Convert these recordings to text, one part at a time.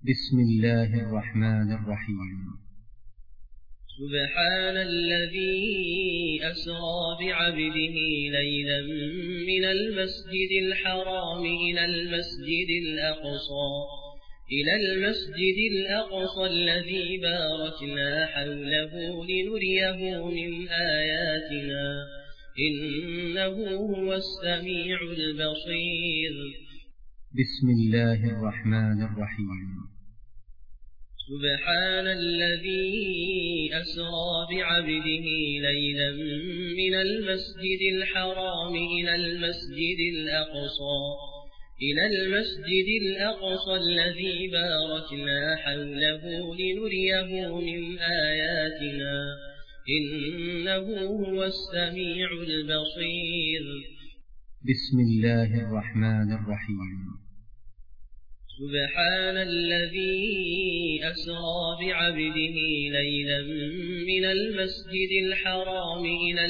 بسم الله الرحمن الرحيم. سبحان الذي أسرى بعبده ليلا من المسجد الحرام إلى المسجد الأقصى الذي باركنا حوله لنريه من آياتنا إنه هو السميع البصير. بسم الله الرحمن الرحيم. سبحان الذي أسرى بعبده ليلا من المسجد الحرام إلى المسجد الأقصى الذي باركنا حوله لنريه من آياتنا إنه هو السميع البصير. بسم الله الرحمن الرحيم. سبحان الذي أسرى بعبده ليلا من المسجد الحرام إلى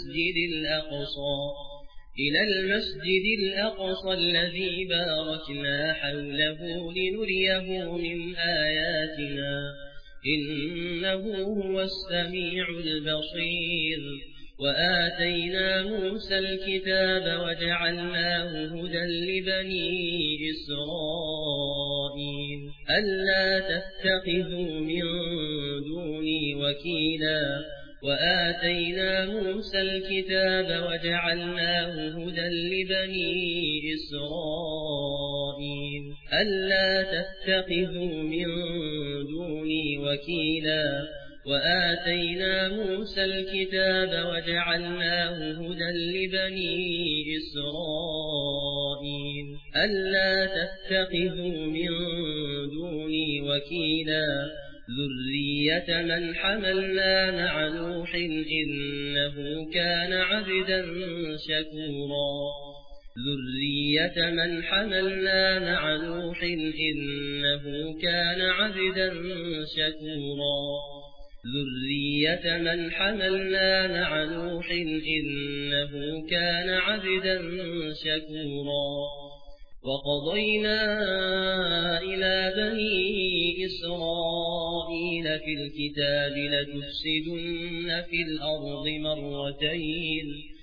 المسجد الأقصى الذي باركنا حوله لنريه من آياتنا إنه هو السميع البصير. وآتينا موسى الكتاب وجعلناه هدى لبني إسرائيل ألا تتخذوا من دوني وكيلا. وآتينا موسى الكتاب وجعلناه هدى لبني إسرائيل ألا تتخذوا من دوني وكيلا. وآتينا موسى الكتاب وجعلناه هدى لبني إسرائيل ألا تتخذوا من دوني وكيلا. ذرية من حملنا مع نوح إنه كان عبدا شكورا. ذرية من حملنا مع نوح إنه كان عبدا شكورا. ذرية من حملنا مع نوح إنه كان عبدا شكورا. وقضينا إلى بني إسرائيل في الكتاب لتفسدن في الأرض مرتين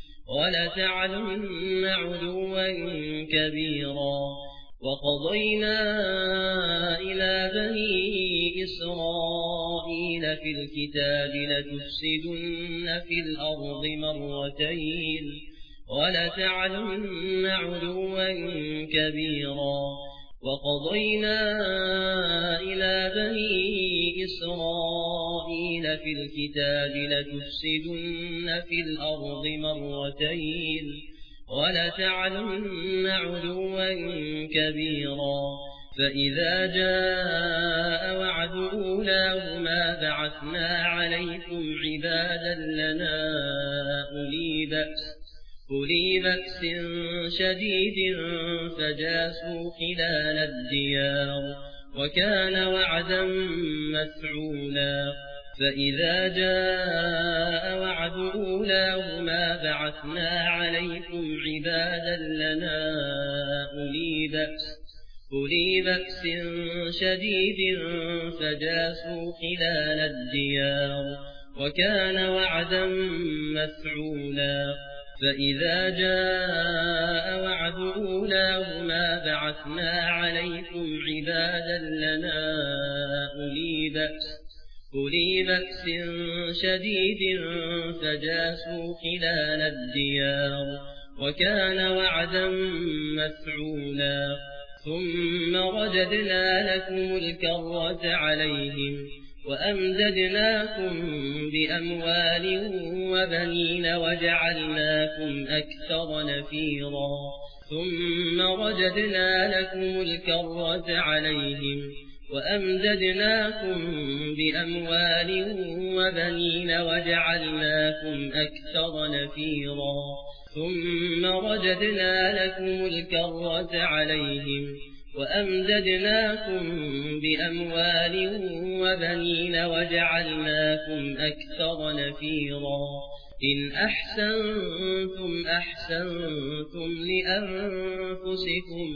ولتعلن علوا كبيرا. وقضينا إلى بني إسرائيل في الكتاب لتفسدن في الأرض مرتين ولتعلن علوا كبيرا. وقضينا إلى بني إسرائيل في الكتاب لتفسدن في الأرض مرتين ولتعلن علوا كبيرا. فإذا جاء وعد أولاهما بعثنا عليكم عبادا لنا أولي بأس شديد فجاسوا خلال الديار وكان وعدا مفعولا. فإذا جاء وعد أولاهما بعثنا عليكم عبادا لنا أولي بأس شديد فجاسوا خلال الديار وكان وعدا مفعولا. فإذا جاء وعد أولاهما بعثنا عليكم عبادا لنا أولي بأس شديد فجاسوا خلال الديار وكان وعدا مفعولا. ثم رددنا لكم الكرة عليهم وأمددناكم بأموال وبنين وجعلناكم أكثر نفيرا. ثم رددنا لكم الكرة عليهم وأمددناكم بأموال وبنين وجعلناكم أكثر نفيرا. ثم رددنا لكم الكرة عليهم وأمددناكم بأموال وبنين وجعلناكم أكثر نفيرا. إن أحسنتم أحسنتم لأنفسكم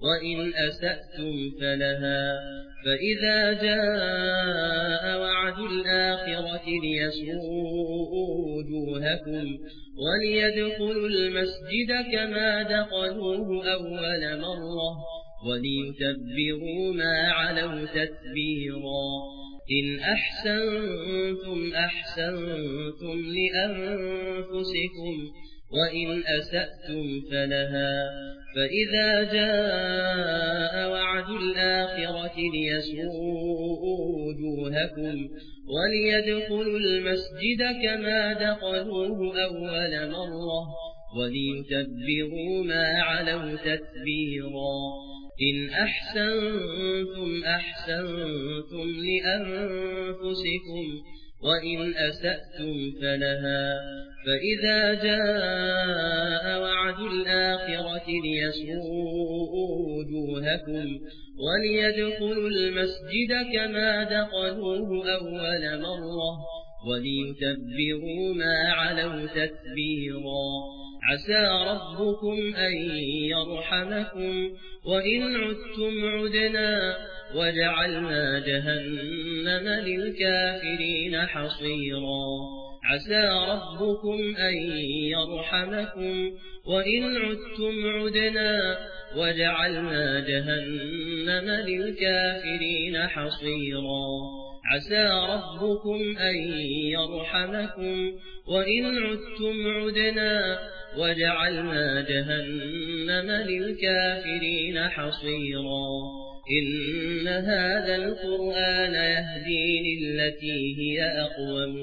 وإن أسأتم فلها فإذا جاء وعد الآخرة ليسوءوا وجوهكم وليدخلوا المسجد كما دخلوه أول مرة وليتبروا ما علوا تتبيرا إن أحسنتم أحسنتم لأنفسكم وإن أسأتم فلها فإذا جاء وعد الآخرة ليسوءوا وجوهكم وليدخلوا المسجد كما دخلوه أول مرة وليتبروا ما علوا تتبيرا إن أحسنتم أحسنتم لأنفسكم وإن أسأتم فلها فإذا جاء وعد الآخرة ليسوءوا وجوهكم وليدخلوا المسجد كما دخلوه أول مرة وليتبروا ما علوا تتبيرا عسى ربكم أن يرحمكم وإن عدتم عدنا وجعلنا جهنم للكافرين حصيرا عسى ربكم أن يرحمكم وإن عدتم عدنا وجعلنا جهنم للكافرين حصيرا عسى ربكم أن يرحمكم وإن عدتم عدنا وجعلنا جهنم للكافرين حصيرا إن هذا القرآن يهدي للتي هي أقوم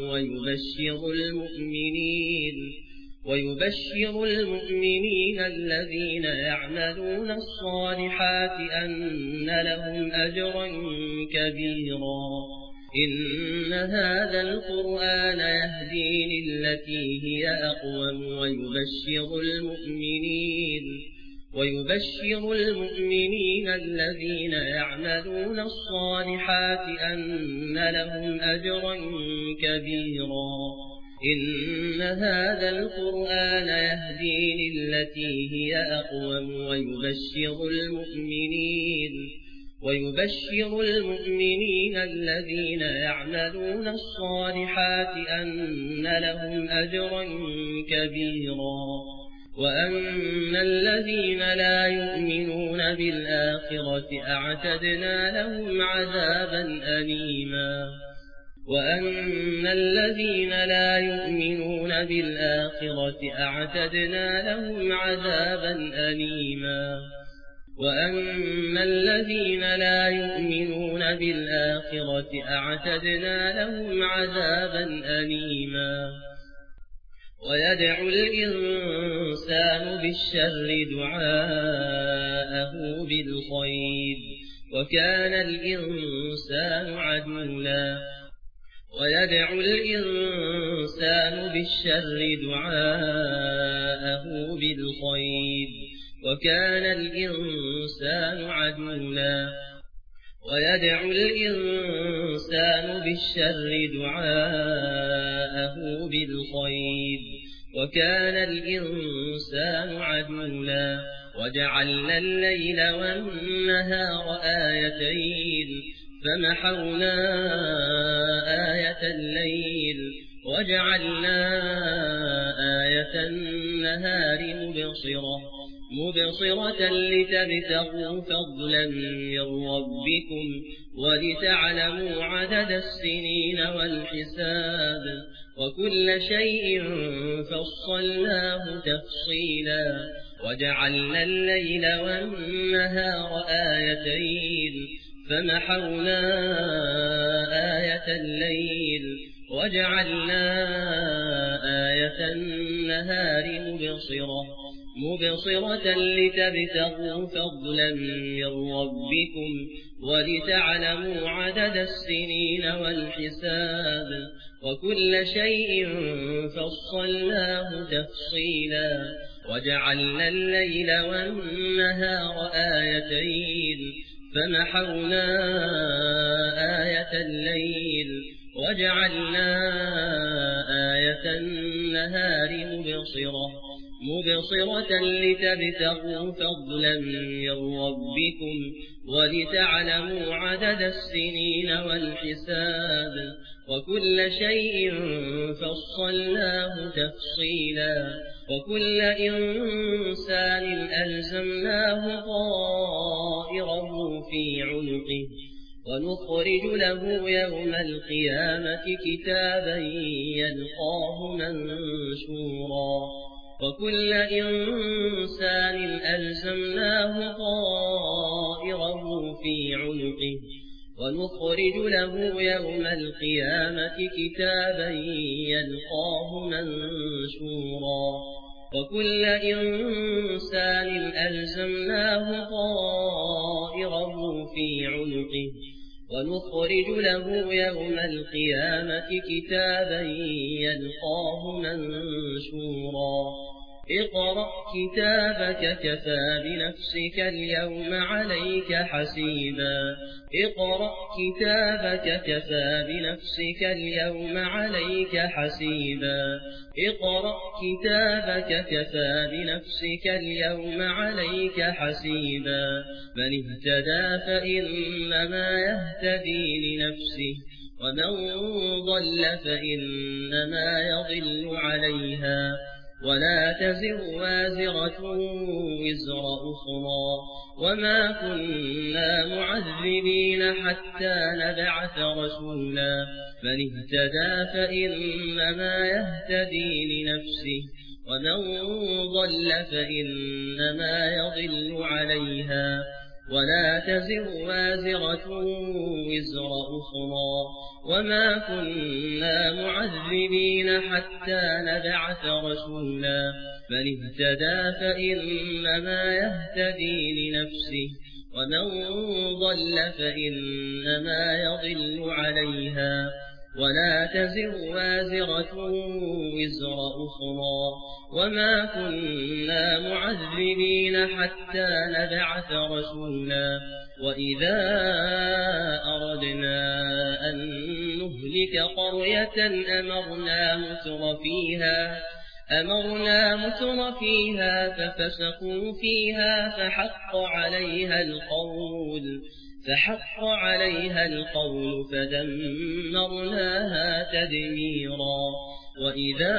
ويبشر المؤمنين الذين يعملون الصالحات أن لهم أجرا كبيرا إن هذا القرآن يهدي للتي هي أقوم ويبشر المؤمنين الذين يعملون الصالحات أن لهم أجرا كبيرا إن هذا القرآن يهدي للتي هي أقوم ويبشر المؤمنين الذين يعملون الصالحات أن لهم أجرا كبيرا وأن الذين لا يؤمنون بالآخرة أعتدنا لهم عذابا أليما وأن الذين لا يؤمنون بالآخرة أعتدنا لهم عذابا أليما وأن الذين لا يؤمنون بالآخرة أعتدنا لهم عذابا أليما ويدعو الإنسان بالشر دعاءه بالخير وكان الإنسان عجولا ويدعو الإنسان بالشر دعاءه بالخير وكان الإنسان عجولا ويدعو الإنسان بالشر دعاءه بالخير وكان الإنسان عجولا وجعلنا الليل والنهار آيتين فمحونا آية الليل وجعلنا آية النهار مبصرة لتبتغوا فضلا من ربكم ولتعلموا عدد السنين والحساب وكل شيء فصلناه تفصيلا وجعلنا الليل والنهار آيتين فمحونا آية الليل وجعلنا آية النهار مبصرة لتبتغوا فضلا من ربكم ولتعلموا عدد السنين والحساب وكل شيء فصلناه تفصيلا وجعلنا الليل والنهار آيتين فمحونا آية الليل وجعلنا آية النهار مبصرة لتبتغوا فضلا من ربكم ولتعلموا عدد السنين والحساب وكل شيء فصلناه تفصيلا وكل إنسان ألزمناه طائره في عنقه ونخرج له يوم القيامة كتابا يلقاه منشورا وكل إنسان ألزمناه طائره في عنقه ونخرج له يوم القيامة كتابا يلقاه منشورا وكل إنسان ألزمناه طائره في عنقه ونخرج له يوم القيامة كتابا يلقاه منشورا اقرأ كتابك كفى بنفسك اليوم عليك حسيبا اقرأ كتابك كفى بنفسك اليوم عليك حسيبا اقرأ كتابك كفى بنفسك اليوم عليك حسيبا من اهتدى فإنما يهتدي لنفسه ومن ضل فإنما يضل عليها ولا تزر وازرة وزر أخرى وما كنا معذبين حتى نبعث رسولا من اهتدى فإنما يهتدي لنفسه ومن ضل فإنما يضل عليها ولا تزر وازرة وزر أخرى وما كنا معذبين حتى نبعث رسولا من اهتدى فإنما يهتدي لنفسه ومن ضل فإنما يضل عليها ولا تزر وازرة وزر أخرى وما كنا معذبين حتى نبعث رسولا وإذا أردنا أن نهلك قرية أمرنا متر فيها ففسقوا فيها فحق عليها القول فدمرناها تدميرا وإذا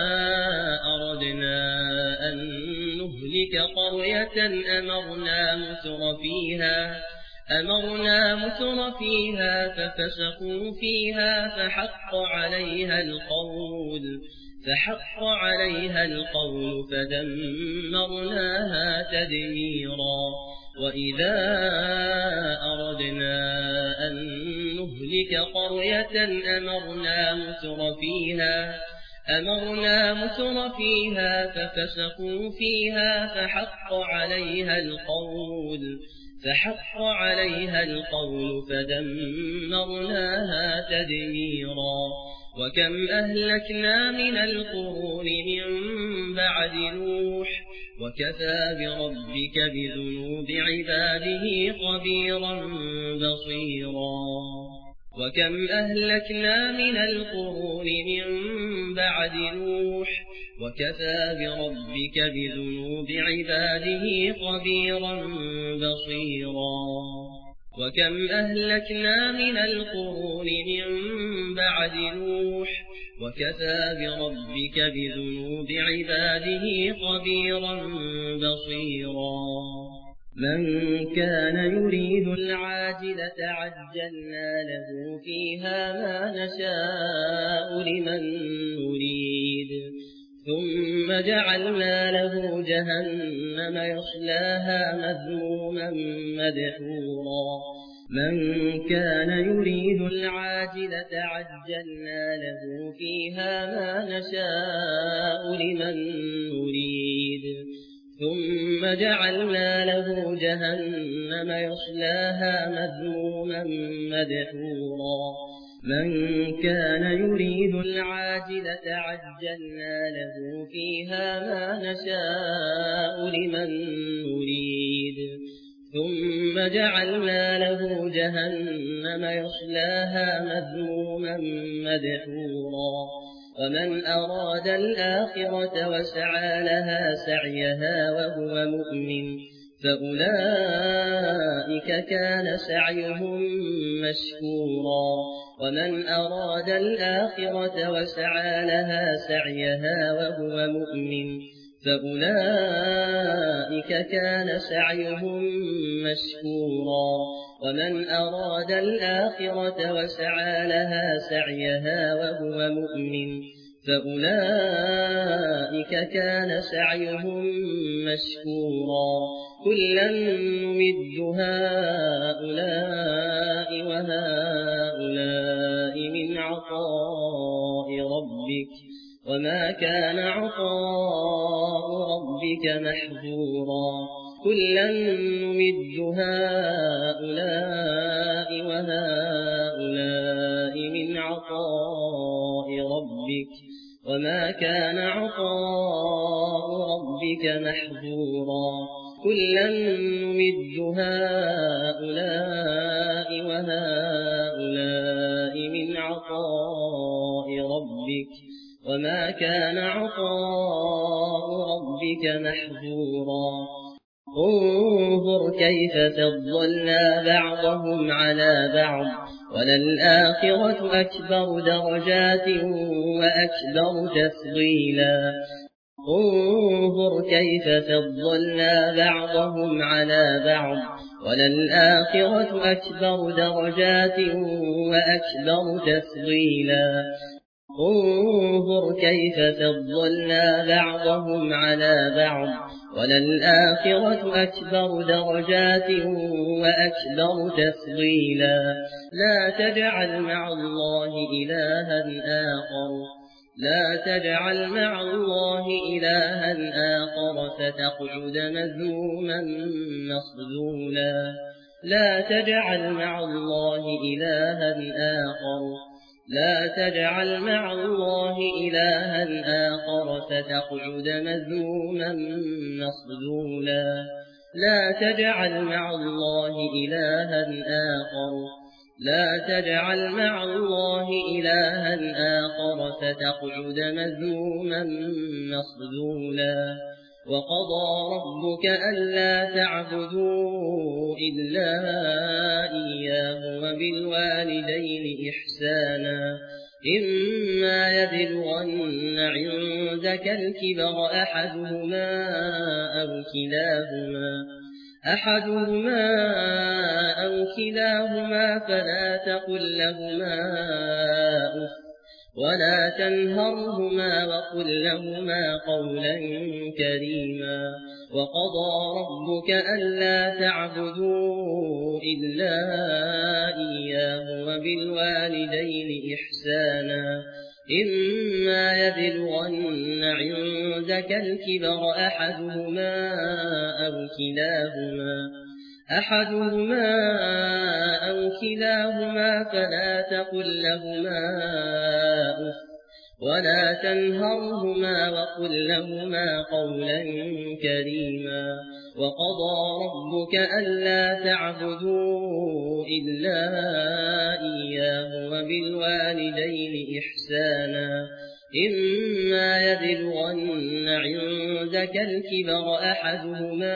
أردنا أن نهلك قرية أمرنا متر فيها ففسقوا فيها فحق عليها القول فدمرناها تدميرا وإذا أردنا أن نهلك قرية أمرنا متر فيها ففسقوا فيها فحق عليها القول فدمرناها تدميرا وكم أهلكنا من القرون من بعد نوح وكفى بربك بذنوب عباده خبيرا بصيرا وكم أهلكنا من القرون من بعد نوح وكفى بربك بذنوب عباده خبيرا بصيرا وكم أهلكنا من القرون من بعد نوح وكفى بربك بذنوب عباده خبيرا بصيرا من كان يريد العاجلة عجلنا له فيها ما نشاء لمن نريد ثم جعلنا له جهنم يصلاها مذموما مدحورا من كان يريد العاجلة عجلنا له فيها ما نشاء لمن نريد ثم جعلنا له جهنم يصلاها مذموما مدحورا من كان يريد العاجلة عجلنا له فيها ما نشاء لمن نريد ثم جعلنا له جهنم يصلاها مذموما مدحورا ومن أراد الآخرة وسعى لها سعيها وهو مؤمن فأولئك كان سعيهم مشكورا ومن أراد الآخرة وسعى لها سعيها وهو مؤمن فأولئك كان سعيهم مشكورا ومن أراد الآخرة وسعى لها سعيها وهو مؤمن فأولئك كان سعيهم مشكورا كلا نمد هؤلاء وهؤلاء من عطاء ربك وما كان عطاء ربك محظورا كلا نمد هؤلاء وهؤلاء من عطاء ربك وما كان عطاء ربك محظورا كلا نمد هؤلاء وهؤلاء من عطاء ربك وما كان عطاء ربك محظورا انظر كيف فضلنا بعضهم على بعض وللآخرة أكبر درجات وأكبر تفضيلا انظر كيف فضلنا بعضهم على بعض وللآخرة أكبر درجات وأكبر تفضيلا انظر كيف فضلنا بعضهم على بعض وللآخرة أكبر درجات وأكبر تفضيلا لا تجعل مع الله إلها آخر لا تجعل مع الله إلها آخر فتقعد مذموما مخذولا لا تجعل مع الله إلها آخر لا تجعل مع الله إلها آخر فتقعد مذموما مخذولا لا تجعل مع الله إلها آخر لا تجعل مع الله إلها آخر فتقعد مذموما مخذولا وقضى ربك ألا تعبدوا إلا إياه وبالوالدين إحسانا إما يبلغن عندك الكبر أحدهما أو كلاهما فلا تقل لهما أف ولا تنهرهما وقل لهما قولا كريما وقضى ربك ألا تعبدوا إلا إياه وبالوالدين إحسانا إما يبلغن عندك الكبر أحدهما أو كلاهما فلا تقل لهما أف ولا تنهرهما وقل لهما قولا كريما وقضى ربك ألا تعبدوا إلا إياه وبالوالدين إحسانا إما يبلغن عندك الكبر أحدهما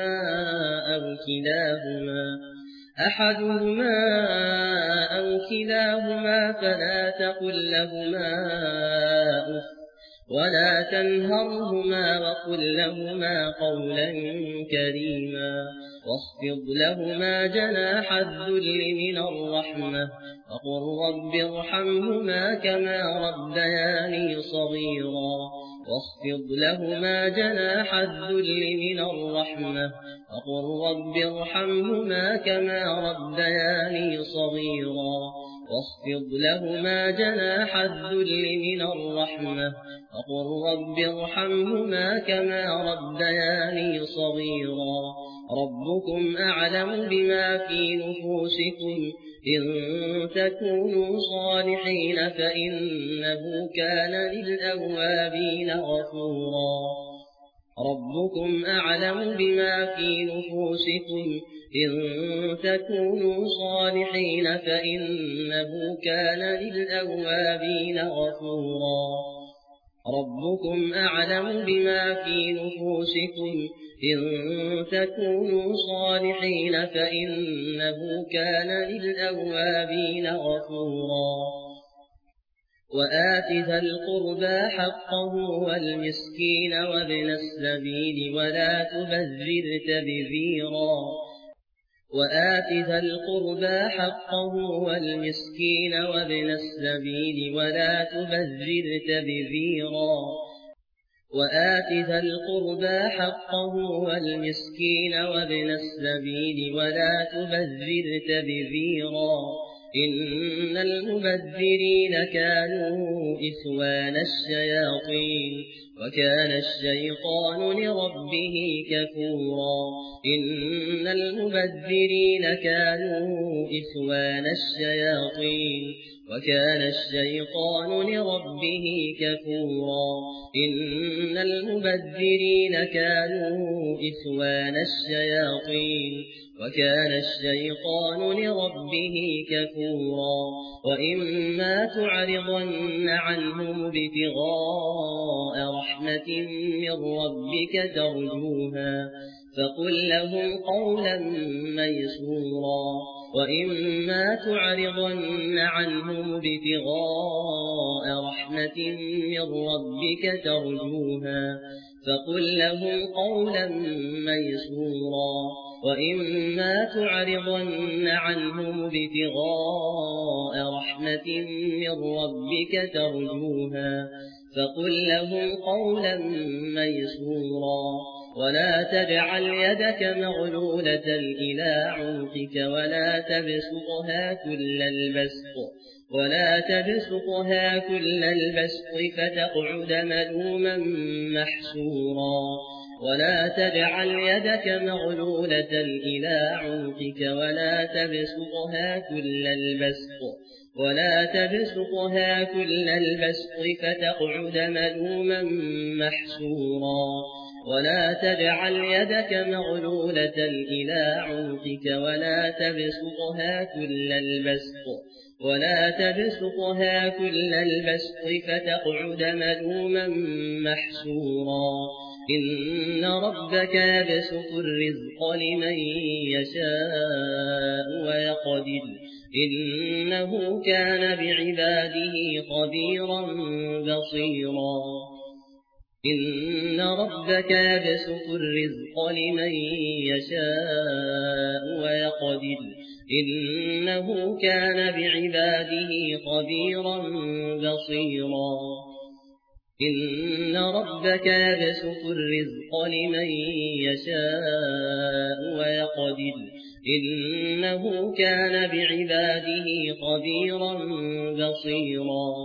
أو كلاهما فلا تقل لهما أف ولا تنهرهما وقل لهما قولا كريما واخفض لهما جناح الذل من الرحمة وقل رب ارحمهما كما ربياني صغيرا واخفض لهما جناح الذل من الرحمة وقل رب ارحمهما كما ربياني صغيرا واخفض لهما جناح الذل من الرحمة وقل رب ارحمهما كما ربياني صغيرا ربكم أعلم بما في نفوسكم إن تكونوا صالحين فإنه كان للأوابين غفورا ربكم أعلم بما في نفوسكم إن تكونوا صالحين فإنه كان للأوابين غفورا ربكم أعلم بما في نفوسكم إن تكونوا صالحين فإنه كان للأوابين غفورا وآت ذا القربى حقه والمسكين وابن السبيل ولا تبذر تبذيرا وآت ذا القربى حقه والمسكين وابن السبيل ولا تبذر تبذيرا وآت ذا القربى حقه والمسكين وابن السبيل ولا تبذر تبذيرا إن المبذرين كانوا إخوان الشياطين وكان الشيطان لربه كفورا إن المبذرين كانوا إخوان الشياطين وكان الشيطان لربه كفورا إن المبذرين كانوا إخوان الشياطين وكان الشيطان لربه كفورا وإما تعرضن عنهم ابتغاء رحمة من ربك ترجوها فقل لهم قولا ميسورا وإما تعرضن عنهم ابتغاء رحمة من ربك ترجوها فقل لهم قولا ميسورا وإما تعرضن عنهم ابتغاء رحمة من ربك ترجوها فقل لهم قولا ميسورا ولا تجعل يدك مغلولة إلى عنقك ولا تبسطها كل البسط فتقعد ملوما محسورا ولا تجعل يدك مغلولة إلى عنقك ولا تبسطها كل البسط فتقعد ملوما محسورا ولا تجعل يدك مغلولة إلى عنقك ولا تبسطها كل البسط فتقعد ملوما محسورا إن ربك يبسط الرزق لمن يشاء ويقدر إنه كان بعباده خبيرا بصيرا إن ربك يبسط الرزق لمن يشاء ويقدر إنه كان بعباده خبيرا بصيرا إن ربك يبسط الرزق لمن يشاء ويقدر إنه كان بعباده خبيرا بصيرا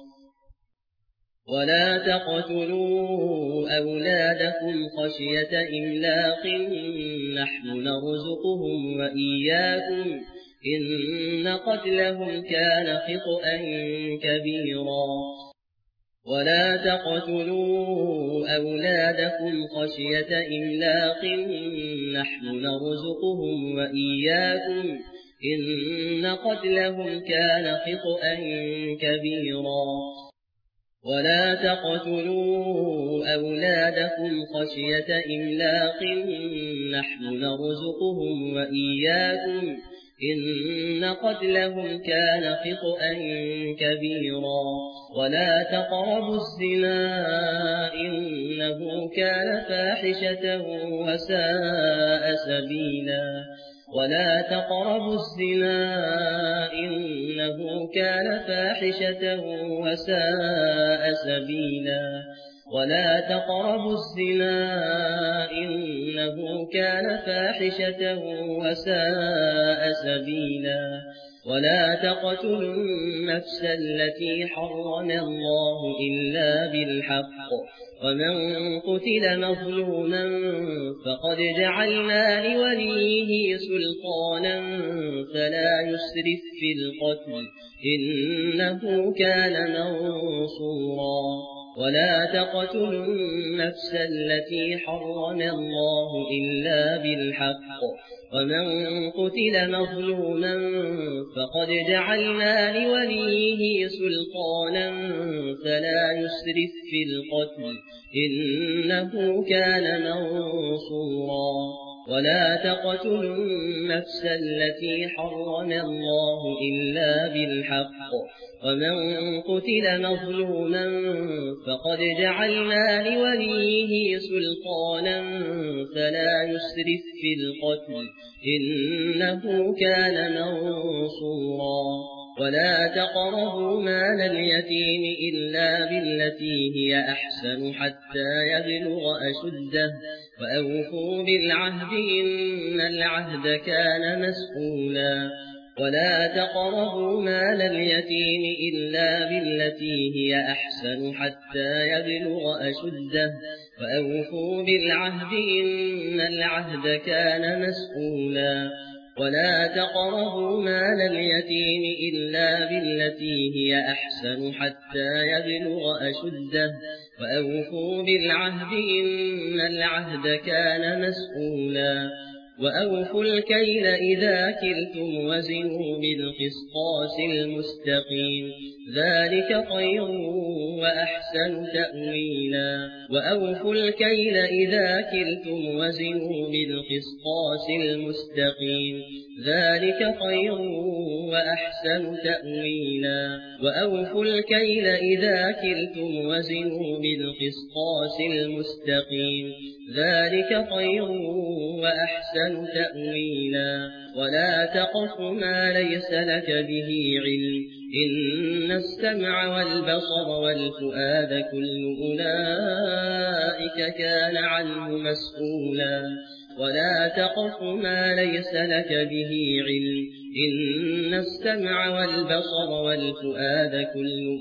ولا تقتلوا أولادكم خشية إملاق نحن نرزقهم وإياكم إن قتلهم كان خطأ كبيرا ولا تقتلوا أولادكم خشية إملاق نحن نرزقهم وإياكم إن قتلهم كان خطأ كبيرا ولا تقتلوا أولادكم خشية إملاق نحن نرزقهم وإياكم إن قتلهم كان خطأ كبيرا ولا تقربوا الزنا إنه كان فاحشة وساء سبيلا ولا تقربوا الزنا إنه كان فاحشة وساء سبيلا ولا تقربوا الزنا إنه كان فاحشة وساء سبيلا ولا تقتلوا النفس التي حرم الله إلا بالحق ومن قتل مظلوما فقد جعلنا لوليه سلطانا فلا يسرف في القتل إنه كان منصورا ولا تقتلوا النفس التي حرم الله إلا بالحق ومن قتل مظلوما فقد جعلنا لوليه سلطانا فلا يسرف في القتل إنه كان منصورا ولا تقتلوا النفس التي حرم الله إلا بالحق ومن قتل مظلوما فقد جعلنا لوليه سلطانا فلا يسرف في القتل إنه كان منصورا ولا تقربوا مال اليتيم إلا بالتي هي أحسن حتى يبلغ أشده وأوفوا بالعهد إن العهد كان مسؤولا ولا تقربوا مال اليتيم إلا بالتي هي أحسن حتى يبلغ أشده وأوفوا بالعهد إن العهد كان مسؤولا ولا تقربوا مال اليتيم إلا بالتي هي أحسن حتى يبلغ أشده وأوفوا بالعهد إن العهد كان مسؤولا وأوفوا الكيل إذا كلتم وزنوا بالقسطاس المستقيم ذلك خير وأحسن تأويلا وأوفوا الكيل إذا كلتم وزنوا بالقسطاس المستقيم ذلك خير وأحسن تأويلا وأوفوا الكيل إذا كلتم وزنوا بالقسطاس المستقيم ذلك خير وأحسن تأويلا ولا تقف ما ليس لك به علم إن السمع والبصر والفؤاد كل أولئك كان عنه مسؤولا ولا تقف ما ليس لك به علم إن السمع والبصر والفؤاد كل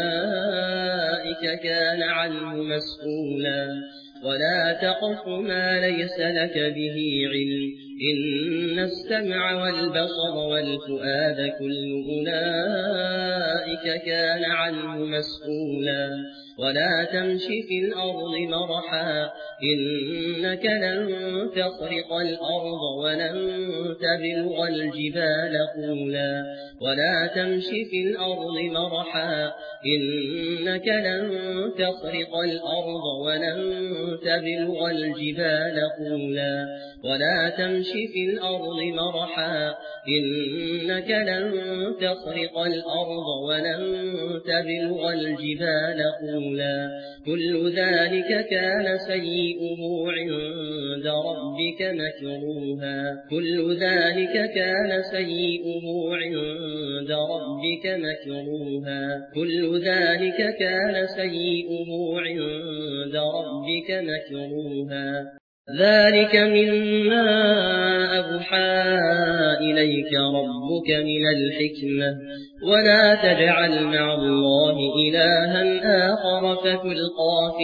أولئك كان عنه مسؤولا ولا تقف ما ليس لك به علم إن السمع والبصر والفؤاد كل أولئك كان عنه مسؤولا ولا تمش في الأرض مرحا إنك لن تخرق الأرض ولن تبلغ الجبال طولا ولا تمش في الأرض مرحا إنك لن تخرق الأرض ولن تبلغ الجبال طولا ولا تمش في الأرض مرحا إنك لن تخرق الأرض ولن تبلغ الجبال طولا كل ذلك كان سيئه عند ربك مكروها كل ذلك كان سيئه عند ربك مكروها كل ذلك كان سيئه عند ربك مكروها ذلك مما أوحى إليك ربك من الحكمة ولا تجعل مع الله إلها آخر فتلقى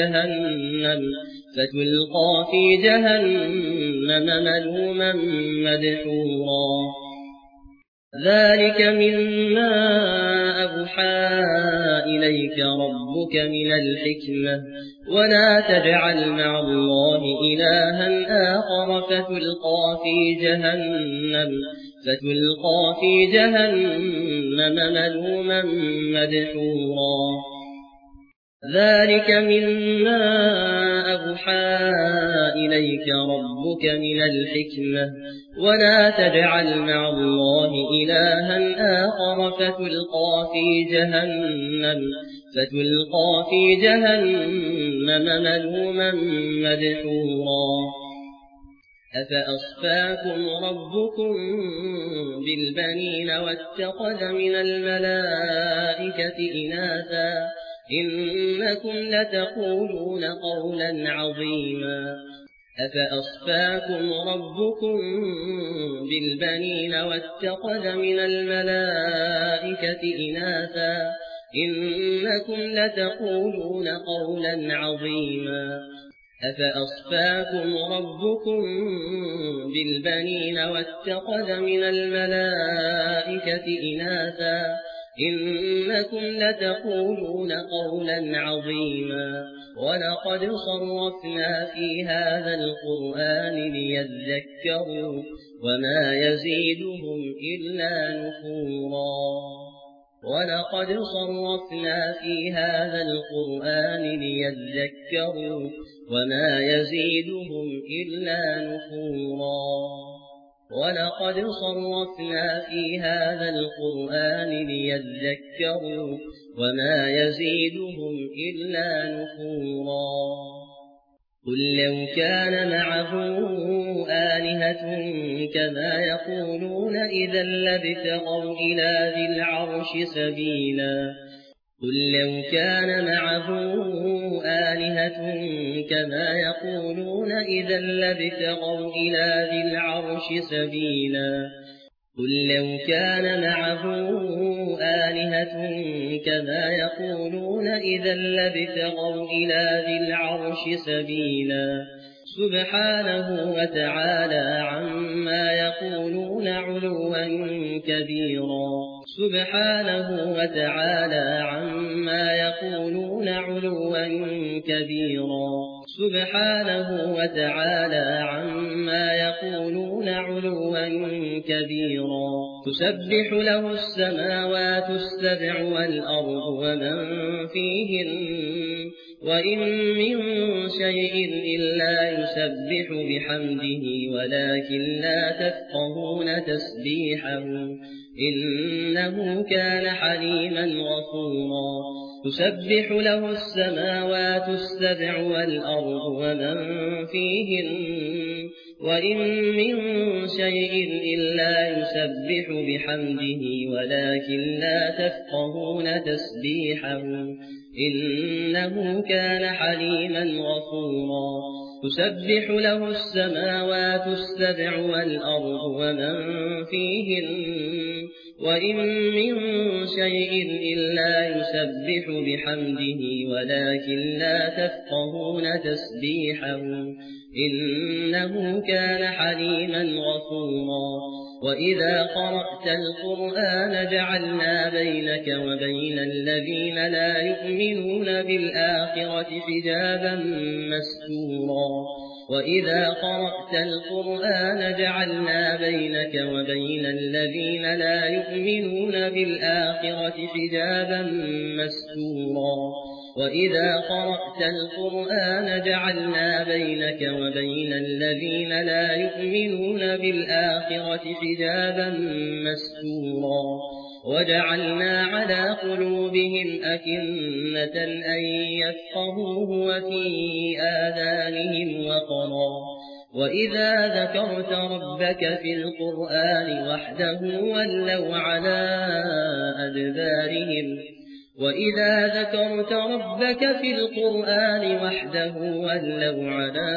في جهنم ملوما مدحورا ذلك مما أوحى إليك ربك من الحكمة ولا تجعل مع الله إلها آخر فتلقى في جهنم ملوما مدحورا ذلك مما أوحى إليك ربك من الحكمة ولا تجعل مع الله إلها آخر فتلقى في جهنم ملوما مدحورا أفأصفاكم ربكم بالبنين واتخذ من الملائكة إناثا إنكم لتقولون قولا عظيما أفأصفاكم ربكم بالبنين واتخذ من الملائكة إناثا إنكم لتقولون قولا عظيما أفأصفاكم ربكم بالبنين واتخذ من الملائكة إناثا إنكم لتقولون قولا عظيما ولقد صرفنا في هذا القرآن ليذكروا وما يزيدهم إلا نفورا ولقد صرفنا في هذا القرآن ليذكروا وما يزيدهم إلا نفورا ولقد صرفنا في هذا القرآن ليذكروا وما يزيدهم إلا نفورا قل لو كان معه آلهة كما يقولون إذا لابتغوا إلى ذي العرش سبيلا قل لو كان معه آلهة كما يقولون إذا لابتغوا إلى ذي العرش سبيلا قل لو كان معه آلهة كما يقولون إذا لابتغوا إلى ذي العرش سبيلا سبحانه وتعالى عما يقولون علوا كبيرا سبحانه وتعالى عما يقولون علوا كبيرا سبحانه وتعالى عما يقولون علوا كبيرا تسبح له السماوات السبع والأرض ومن فيهن وإن من شيء إلا يسبح بحمده ولكن لا تفقهون تسبيحه إنه كان حليما غفورا تسبح له السماوات السبع والأرض ومن فيهن وإن من شيء إلا يسبح بحمده ولكن لا تفقهون تسبيحه إنه كان حليما غفورا تسبح له السماوات السبع والأرض ومن فيهن وإن من شيء إلا يسبح بحمده ولكن لا تفقهون تسبيحه إنه كان حليما غفورا وإذا قرأت القرآن جعلنا بينك وبين الذين لا يؤمنون بالآخرة حجابا مستورا وإذا قرأت القرآن جعلنا بينك وبين الذين لا يؤمنون بالآخرة حجابا مستورا وإذا قرأت القرآن جعلنا بينك وبين الذين لا يؤمنون بالآخرة حجابا مستورا وجعلنا على قلوبهم أكنة أن يفقهوه وفي آذانهم وقرا وإذا ذكرت ربك في القرآن وحده ولوا على أدبارهم وإذا ذكرت ربك في القرآن وحده ولوا على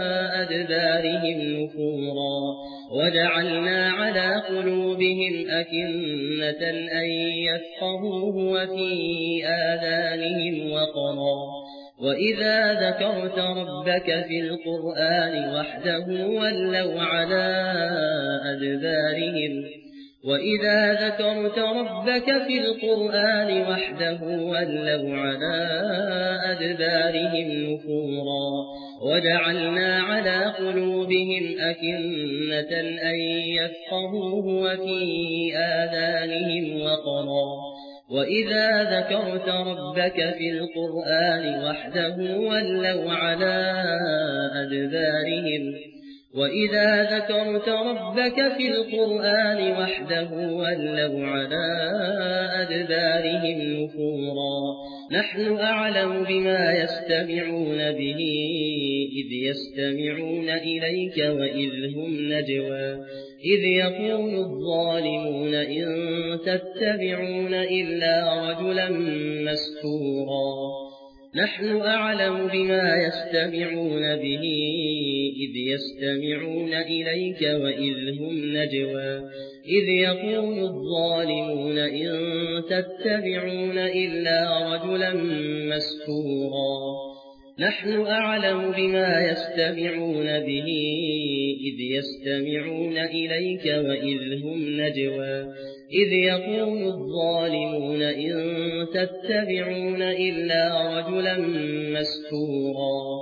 أدبارهم نفورا وجعلنا على قلوبهم أكنة أن يفقهوه وفي آذانهم وقرا وإذا ذكرت ربك في القرآن وحده ولوا على أدبارهم وإذا ذكرت ربك في القرآن وحده ولوا على أدبارهم نفورا وجعلنا على قلوبهم أكنة أن يفقهوه وفي آذانهم وقرا وإذا ذكرت ربك في القرآن وحده ولوا على أدبارهم وإذا ذكرت ربك في القرآن وحده ولوا على أدبارهم نفورا نحن أعلم بما يستمعون به إذ يستمعون إليك وإذ هم نجوى إذ يقول الظالمون إن تتبعون إلا رجلا مسحورا نحن أعلم بما يستمعون به إذ يستمعون إليك وإذ هم نجوى إذ يقول الظالمون إن تتبعون إلا رجلا مسحورا نحن أعلم بما يستمعون به إذ يستمعون إليك وإذ هم نجوى إذ يقول الظالمون إن تتبعون إلا رجلا مسحورا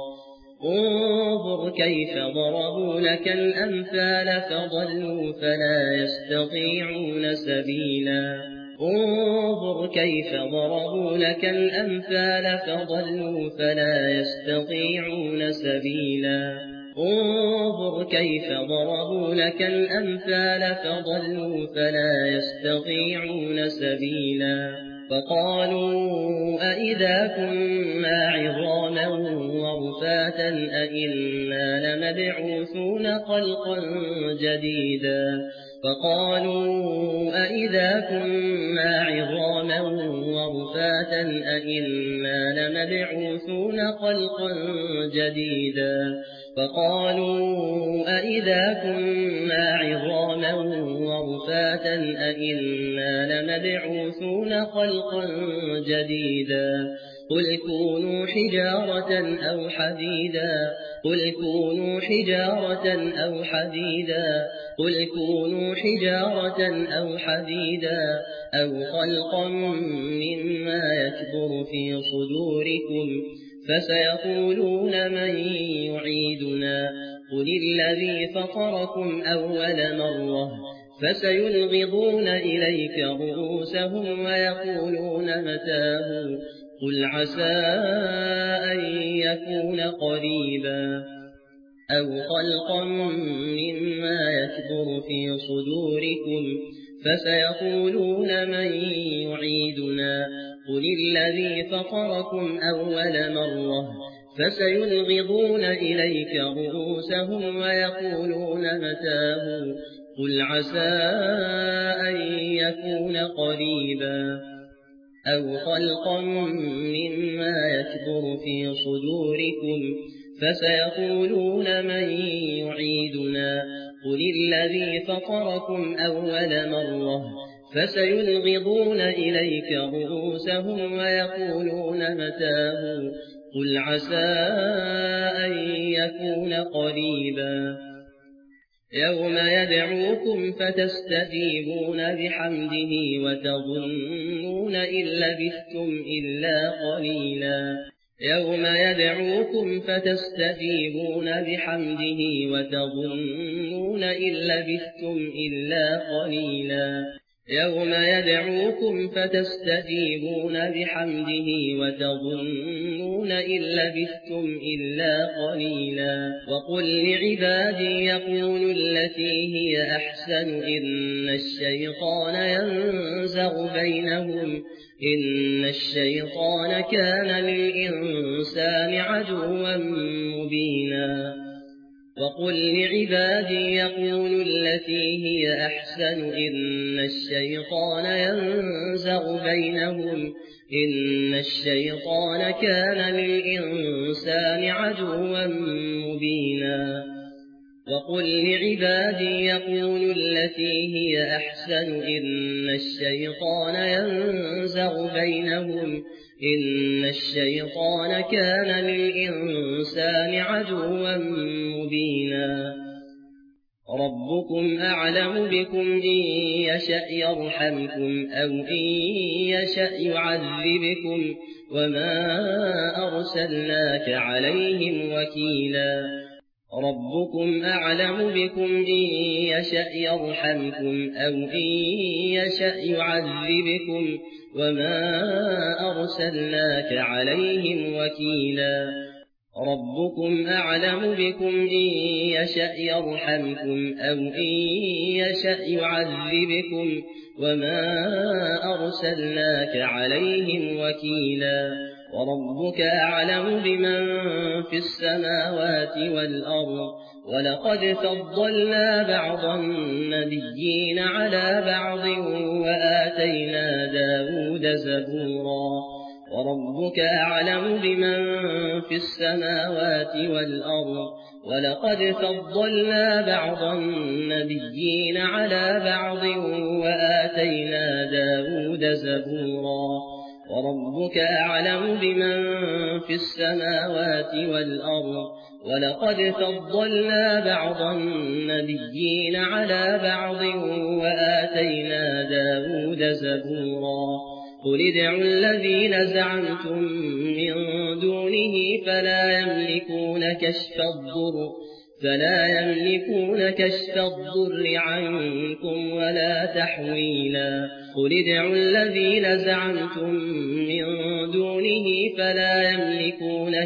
انظر كيف ضربوا لك الأمثال فضلوا فلا يستطيعون سبيلا انظر كيف ضربوا لك الأمثال فضلوا فلا يستطيعون سبيلا انظر كيف ضربوا لك الأمثال فضلوا فلا يستطيعون سبيلا فقالوا أئذا كنا عظاما ورفاتا أئنا لمبعوثون خلقا جديدا فقالوا أئذا كنا عظاما ورفاتا أئنا لمبعوثون خلقا جديدا فقالوا أئذا كنا عظاما ورفاتا أئنا لمبعوثون خلقا جديدا قل كونوا حجارة أو حديدا قل كونوا حجارة أو حديدا قل كونوا حجارة أو حديدا أو خلقا مما يكبر في صدوركم فسيقولون من يعيدنا قل الذي فطركم أول مرة فسينغضون إليك رؤوسهم ويقولون متاه قل عسى أن يكون قريبا أو خلقا مما يكبر في صدوركم فسيقولون من يعيدنا قل الذي فطركم أول مرة فسينغضون إليك رؤوسهم ويقولون متاه قل عسى أن يكون قريبا أو خلقا مما يكبر في صدوركم فسيقولون من يعيدنا قل الذي فطركم أول مرة فسينغضون إليك رؤوسهم ويقولون متاه قل عسى أن يكون قريبا يوم يدعوكم فتستجيبون بحمده وتظنون إن لبثتم إلا قليلا يوم يدعوكم فتستجيبون بحمده وتظنون إن لبثتم إلا قليلا يوم يدعوكم فتستجيبون بحمده وتظنون إن لبثتم إلا قليلا وقل لعبادي يقولوا التي هي أحسن إن الشيطان ينزغ بينهم إن الشيطان كان للإنسان عدوا مبينا وقل لعبادي يقولوا التي هي أحسن إن الشيطان ينزغ بينهم إن الشيطان كان للإنسان عدوا مبينا وقل لعبادي يقولوا التي هي أحسن إن الشيطان ينزغ بينهم إن الشيطان كان للإنسان عدوا مبينا ربكم أعلم بكم إن يشأ يرحمكم أو إن يشأ يعذبكم وما أرسلناك عليهم وكيلا ربكم أعلم بكم إن يشأ يرحمكم أو إن يشأ يعذبكم وما أرسلناك عليهم وكيلا ربكم أعلم بكم إن يشأ يرحمكم أو إن يشأ يعذبكم وما أرسلناك عليهم وكيلا وربك أعلم بمن في السماوات والأرض ولقد فضلنا بعض النبيين على بعض وآتينا داود زبورا وربك أعلم بمن في السماوات والأرض ولقد فضلنا بعض النبيين على بعض وآتينا داود زبورا وربك أعلم بمن في السماوات والأرض ولقد فضلنا بعض النبيين على بعض وآتينا داود زبورا قل ادعوا الذين زعمتم من دونه فلا يملكون كشف الضر عنكم ولا تحويلا قل ادعوا الذين زعمتم من دونه فلا يملكون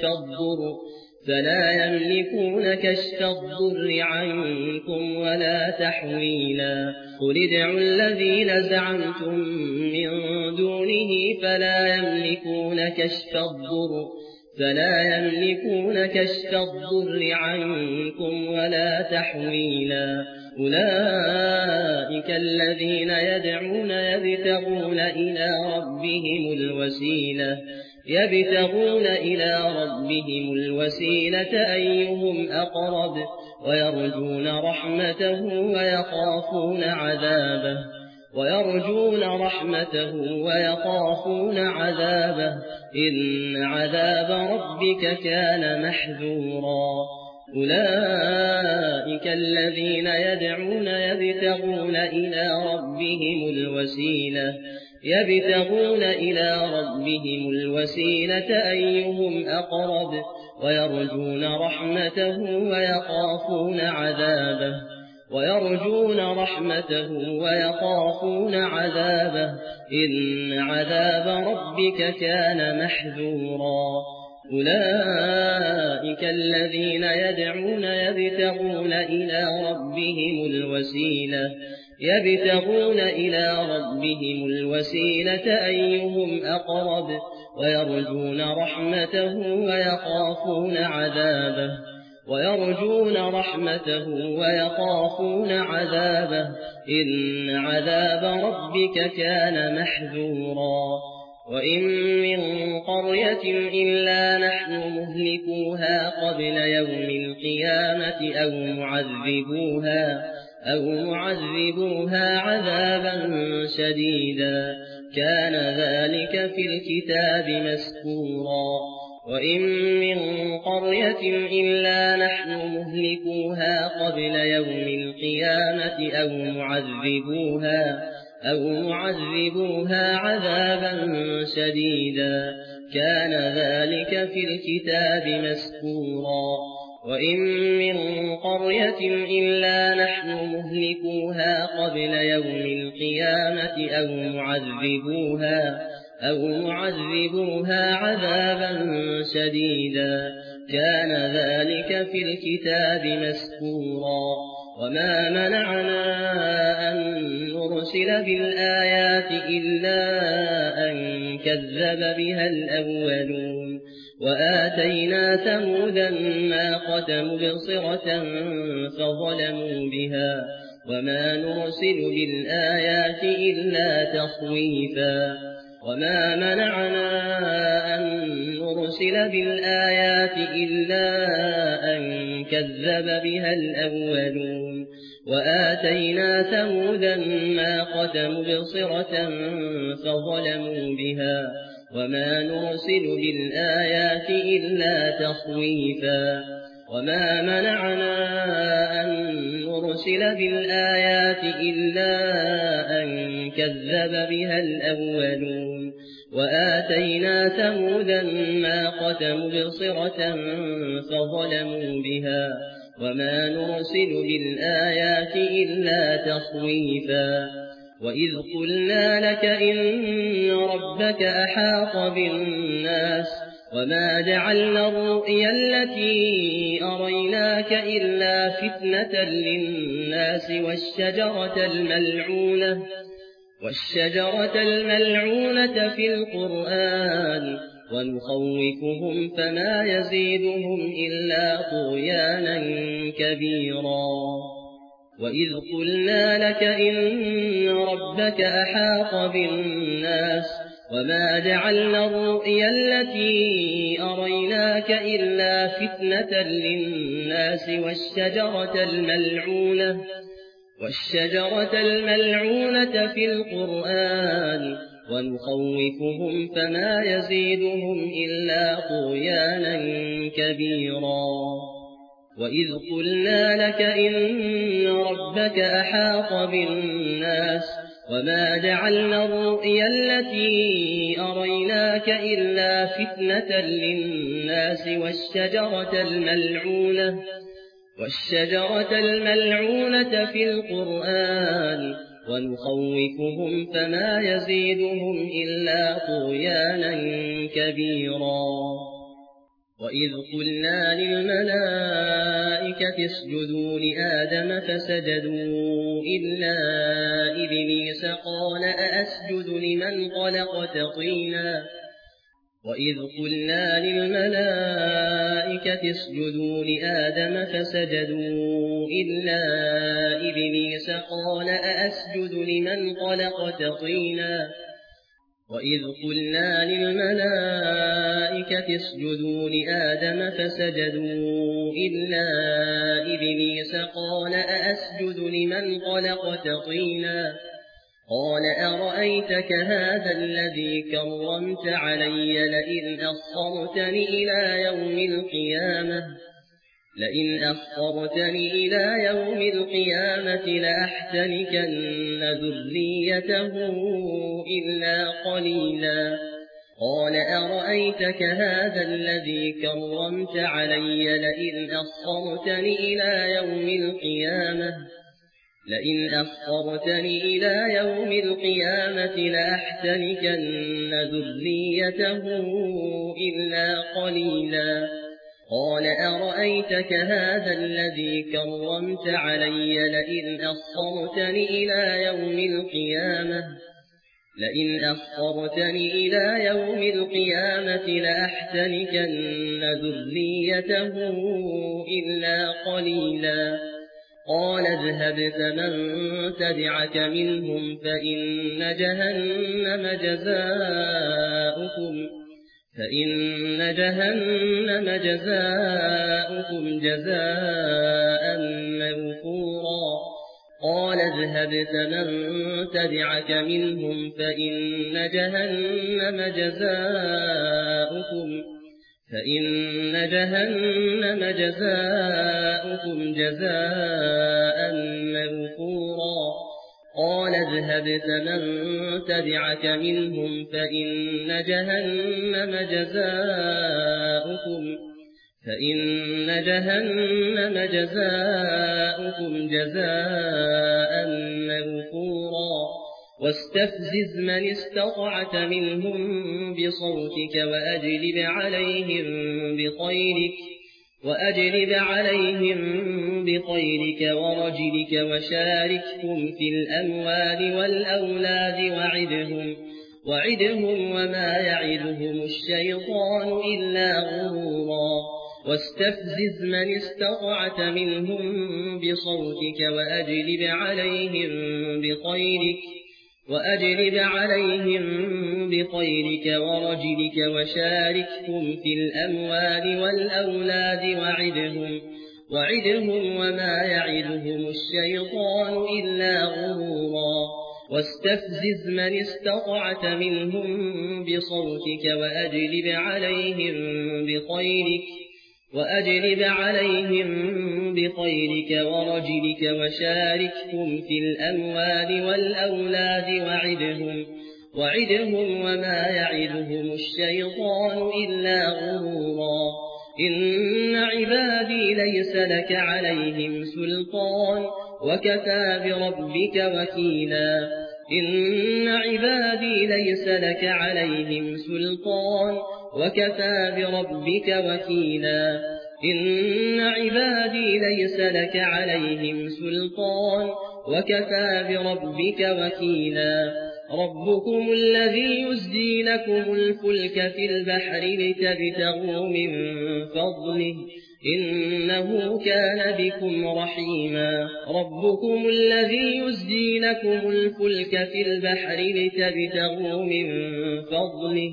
كشف الضر عنكم ولا تحويلا قل ادعوا الذين زعمتم من دونه فلا يملكون كشف الضر عنكم ولا تحويلا أولئك الذين يدعون يبتغون إلى ربهم الوسيلة أيهم أقرب ويرجون رحمته ويخافون عذابه إن عذاب ربك كان محذورا أولئك الذين يدعون يبتغون إلى ربهم الوسيلة أيهم أقرب ويرجون رحمته ويخافون عذابه إن عذاب ربك كان محذورا أولئك الذين يدعون يبتغون إلى ربهم الوسيلة أيهم أقرب ويرجون رحمته ويخافون عذابه إن عذاب ربك كان محذورا وإن من قرية إلا نحن مهلكوها قبل يوم القيامة أو معذبوها عذابا شديدا كان ذلك في الكتاب مسكورا وإن من قرية إلا نحن مهلكوها قبل يوم القيامة أو معذبوها عذابا شديدا كان ذلك في الكتاب مسكورا وإن من قرية إلا نحن مهلكوها قبل يوم القيامة أو معذبوها عذابا شديدا كان ذلك في الكتاب مسكورا وما منعنا أن نرسل بالآيات إلا أن كذب بها الأولون وآتينا ثمود الناقة مبصرة فظلموا بها وما نرسل بالآيات إلا تخويفا وما منعنا أن نرسل بالآيات إلا أن كذب بها الأولون وآتينا ثمود الناقة مبصرة فظلموا بها وما نرسل بالآيات إلا تخويفا وما منعنا أن نرسل بالآيات إلا أن كذب بها الأولون وآتينا ثمود الناقة مبصرة فظلموا بها وما نرسل بالآيات إلا تخويفا وإذ قلنا لك إن ربك أحاط بالناس وما جعلنا الرؤيا التي أريناك إلا فتنة للناس والشجرة الملعونة في القرآن ونخوفهم فما يزيدهم إلا طغيانا كبيرا وإذ قلنا لك إن ربك أحاط بالناس وما جعلنا الرؤيا التي أريناك إلا فتنة للناس والشجرة الملعونة في القرآن ونخوفهم فما يزيدهم إلا طغيانا كبيرا وإذ قلنا لك إن ربك أحاط بالناس وما جعلنا الرؤيا التي أريناك إلا فتنة للناس والشجرة الملعونة في القرآن ونخوفهم فما يزيدهم إلا طغيانا كبيرا وإذ قلنا للملائكة اسجدوا لآدم فسجدوا إلا إبليس قال أأسجد لمن خلقت طينا وإذ قلنا للملائكة اسجدوا لآدم فسجدوا إلا إبليس قال أأسجد لمن خلقت طينا وإذ قلنا للملائكة اسجدوا لآدم فسجدوا إلا إبليس قال أأسجد لمن خلقت طينا قال أرأيتك هذا الذي كرمت علي لئن أخرتني إلى يوم القيامة لأحتنكن ذريته إلا قليلا قال أرأيتك هذا الذي كرمت علي لئن أخرتني إلى يوم القيامة لأحتنكن ذريته إلا قليلا قال أرأيتك هذا الذي كرمت علي لئن أخرتني إلى يوم القيامة لأحتنكن ذريته إلا قليلا قال اذهب فمن تبعك منهم فإن جهنم جزاؤكم جزاء موفورا قال اذهب فمن تبعك منهم فإن جهنم جزاؤكم جزاء موفورا قال اذهب فمن تبعك منهم فإن جهنم جزاؤكم جزاء موفورا واستفزز من استطعت منهم بصوتك وأجلب عليهم بخيلك ورجلك وشاركهم في الأموال والأولاد وعدهم وما يعدهم الشيطان إلا غرورا واستفزز من استطعت منهم بصوتك وأجلب عليهم بخيلك ورجلك وشاركهم في الأموال والأولاد وعدهم وما يعدهم الشيطان إلا غرورا واستفزز من استطعت منهم بصوتك وأجلب عليهم بخيلك ورجلك وشاركهم في الأموال والأولاد وعدهم وما يعدهم الشيطان إلا غرورا إن عبادي ليس لك عليهم سلطان وكفى بربك وكيلا إن عبادي ليس لك عليهم سلطان وكفى بربك وكيلا إن عبادي ليس لك عليهم سلطان وكفى بربك وكيلا ربكم الذي يزجي لكم الفلك في البحر لتبتغوا من فضله إنه كان بكم رحيما ربكم الذي يزجي لكم الفلك في البحر لتبتغوا من فضله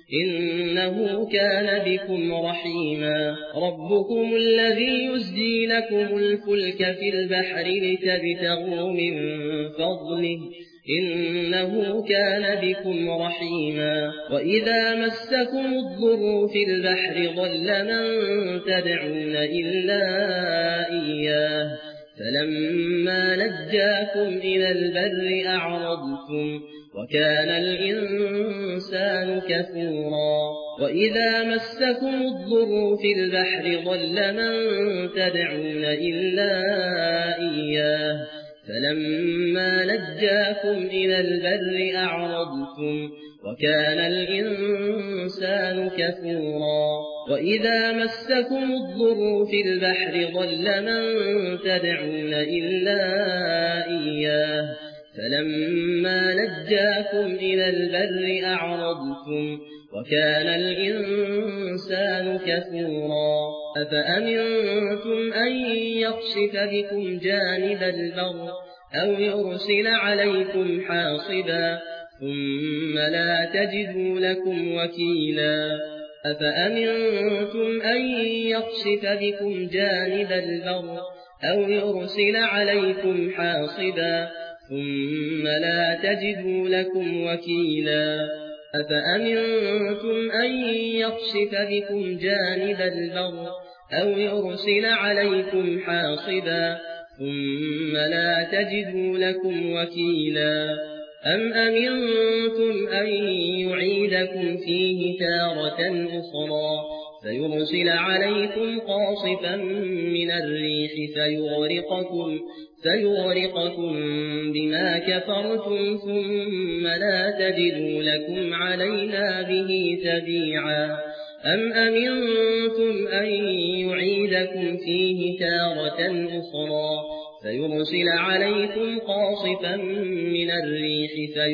إنه كان بكم رحيما ربكم الذي يزجي لكم الفلك في البحر لتبتغوا من فضله إنه كان بكم رحيما وإذا مسكم الضر في البحر ضل من تدعون إلا إياه فلما نجاكم إلى البر أعرضتم وكان الإنسان كفورا وإذا مسكم الضر في البحر ضل من تدعون إلا إياه فلما نجاكم إلى البر أعرضتم وكان الإنسان كفورا وإذا مسكم الضر في البحر ضل من تدعون إلا إياه فلما نجاكم إلى البر أعرضتم وكان الإنسان كفورا أفأمنتم أن يخسف بكم جانب البر أو يرسل عليكم حاصبا ثم لا تجدوا لكم وكيلا أفأمنتم أن يخسف بكم جانب البر أو يرسل عليكم حاصبا ثم لا تجدوا لكم وكيلا أفأمنتم أن يخسف بكم جانب البر أو يرسل عليكم حاصبا ثم لا تجدوا لكم وكيلا أم أمنتم أن يعيدكم فيه تارة أخرى فيرسل عليكم قاصفا من الريح فيغرقكم بما كفرتم ثم لا تجدوا لكم علينا به تبيعا أم أمنتم أن يعيدكم فيه تارة أخرى فيرسل عليكم قاصفا من الريح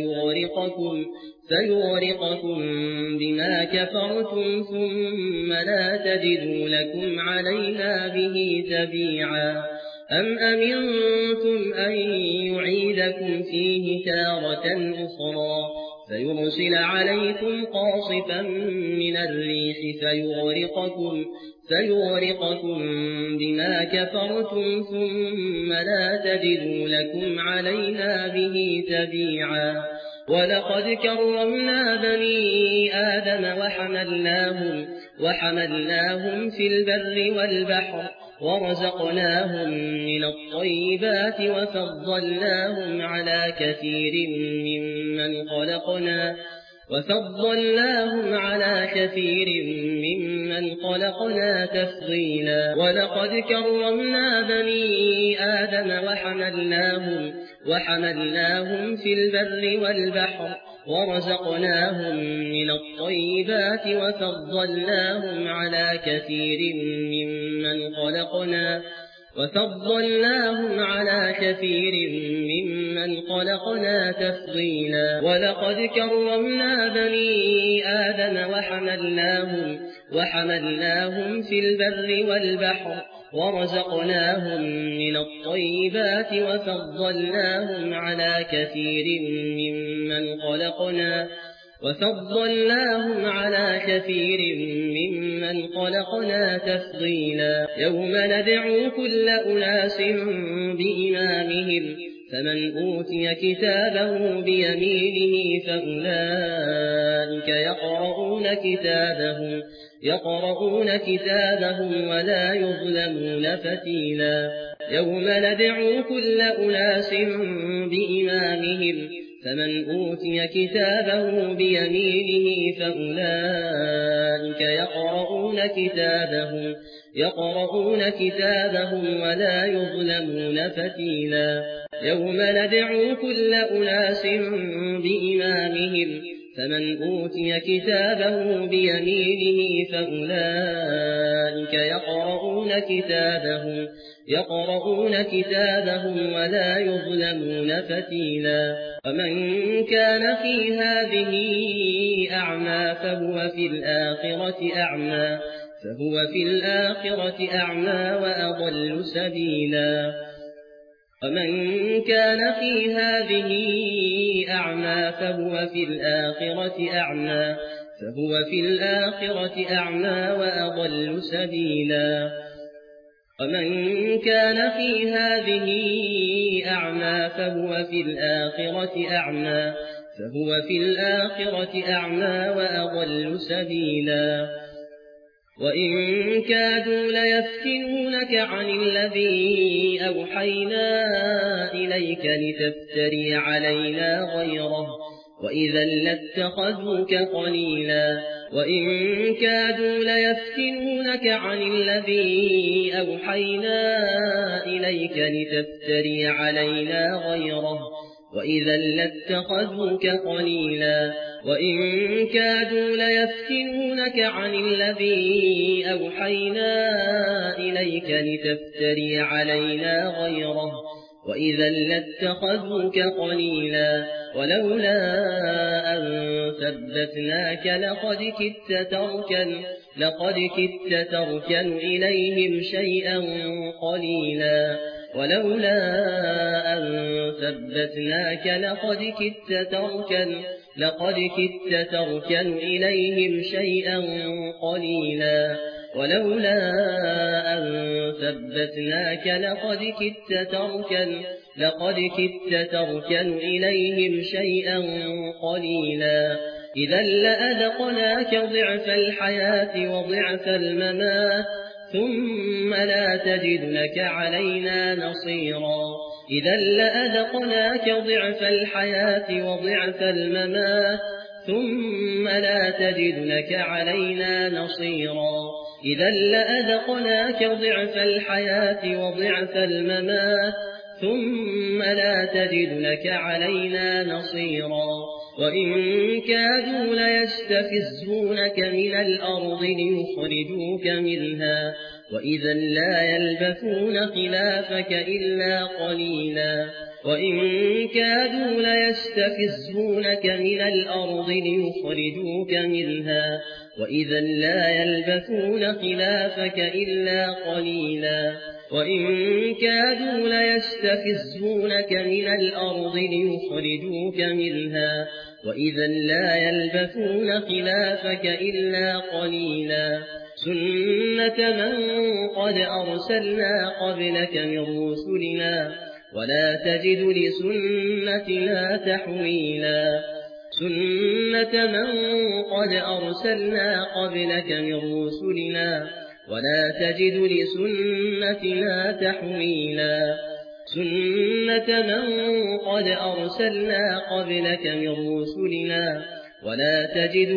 فيغرقكم بما كفرتم ثم لا تجدوا لكم علينا به تبيعا أم أمنتم أن يعيدكم فيه تارة أخرى فيرسل عليكم قاصفا من الريح فيغرقكم بما كفرتم ثم لا تجدوا لكم علينا به تبيعا ولقد كرمنا بني آدم وحملناهم في البر والبحر ورزقناهم من الطيبات وفضلناهم على كثير ممن خلقنا تفضيلا ولقد كرمنا بني آدم وحملناهم في البر والبحر ورزقناهم من الطيبات وفضلناهم على كثير ممن خلقنا تفضيلا ولقد كرمنا بني آدم وحملناهم في البر والبحر ورزقناهم من الطيبات وفضلناهم على كثير ممن خلقنا تفضيلا يوم ندعو كل أناس بإمامهم فمن أوتي كتابه بيمينه فأولئك يقرؤون كتابهم ولا يظلمون فتيلا يوم ندعو كل أناس بإمامهم فمن أوتي كتابه بيمينه فأولئك يقرؤون كتابهم ولا يظلمون فتيلا يوم ندعو كل أناس بإمامهم فمن أوتي كتابه بيمينه فأولئك يقرؤون كتابهم ولا يظلمون فتيلا ومن كان في هذه أعمى فهو في الآخرة أعمى وأضل سبيلا ومن كان في هذه أعمى فهو في الآخرة أعمى فهو في الآخرة أعمى وأضل سبيلا ومن كان في هذه أعمى فهو في الآخرة أعمى وأضل سبيلا وإن كادوا ليفتنونك عن الذي أوحينا إليك لتفتري علينا غيره وإذا لاتخذوك خليلا وإن كادوا ليفتنونك عن الذي أوحينا إليك لتفتري علينا غيره وإذا لاتخذوك خليلا وإن كادوا ليفتنونك عن الذي أوحينا إليك لتفتري علينا غيره وإذا لاتخذوك خليلا ولولا أن ثبتناك لقد كدت تركن إليهم شيئا قليلا ولولا أن ثبتناك لقد كدت تركن إليهم شيئا قليلا ولولا أن ثبتناك لقد كدت تركن إليهم شيئا قليلا إذا لأذقناك ضعف الحياة وضعف الممات ثم لا تجد لك علينا نصيرا إذا لأذقناك ضعف الحياة وضعف الممات ثم لا تجد لك علينا نصيرا إذا لأذقناك ضعف الحياة وضعف الممات ثم لا تجد لك علينا نصيرا وإن كادوا ليستفزونك من الأرض ليخرجوك منها وإذا لا يلبثون خلافك إلا قليلا وإن كادوا ليستفزونك من الأرض ليخرجوك منها وإذا لا يلبثون خلافك إلا قليلا وإن كادوا ليستفزونك من الأرض ليخرجوك منها وإذا لا يلبثون خلافك إلا قليلا سنة من قد أرسلنا قبلك من رسلنا ولا تجد لسنتنا تحويلا سنة من قد أرسلنا قبلك من رسلنا ولا تجد لسنتنا تحويلا سنة من قد أرسلنا قبلك من رسلنا ولا تجد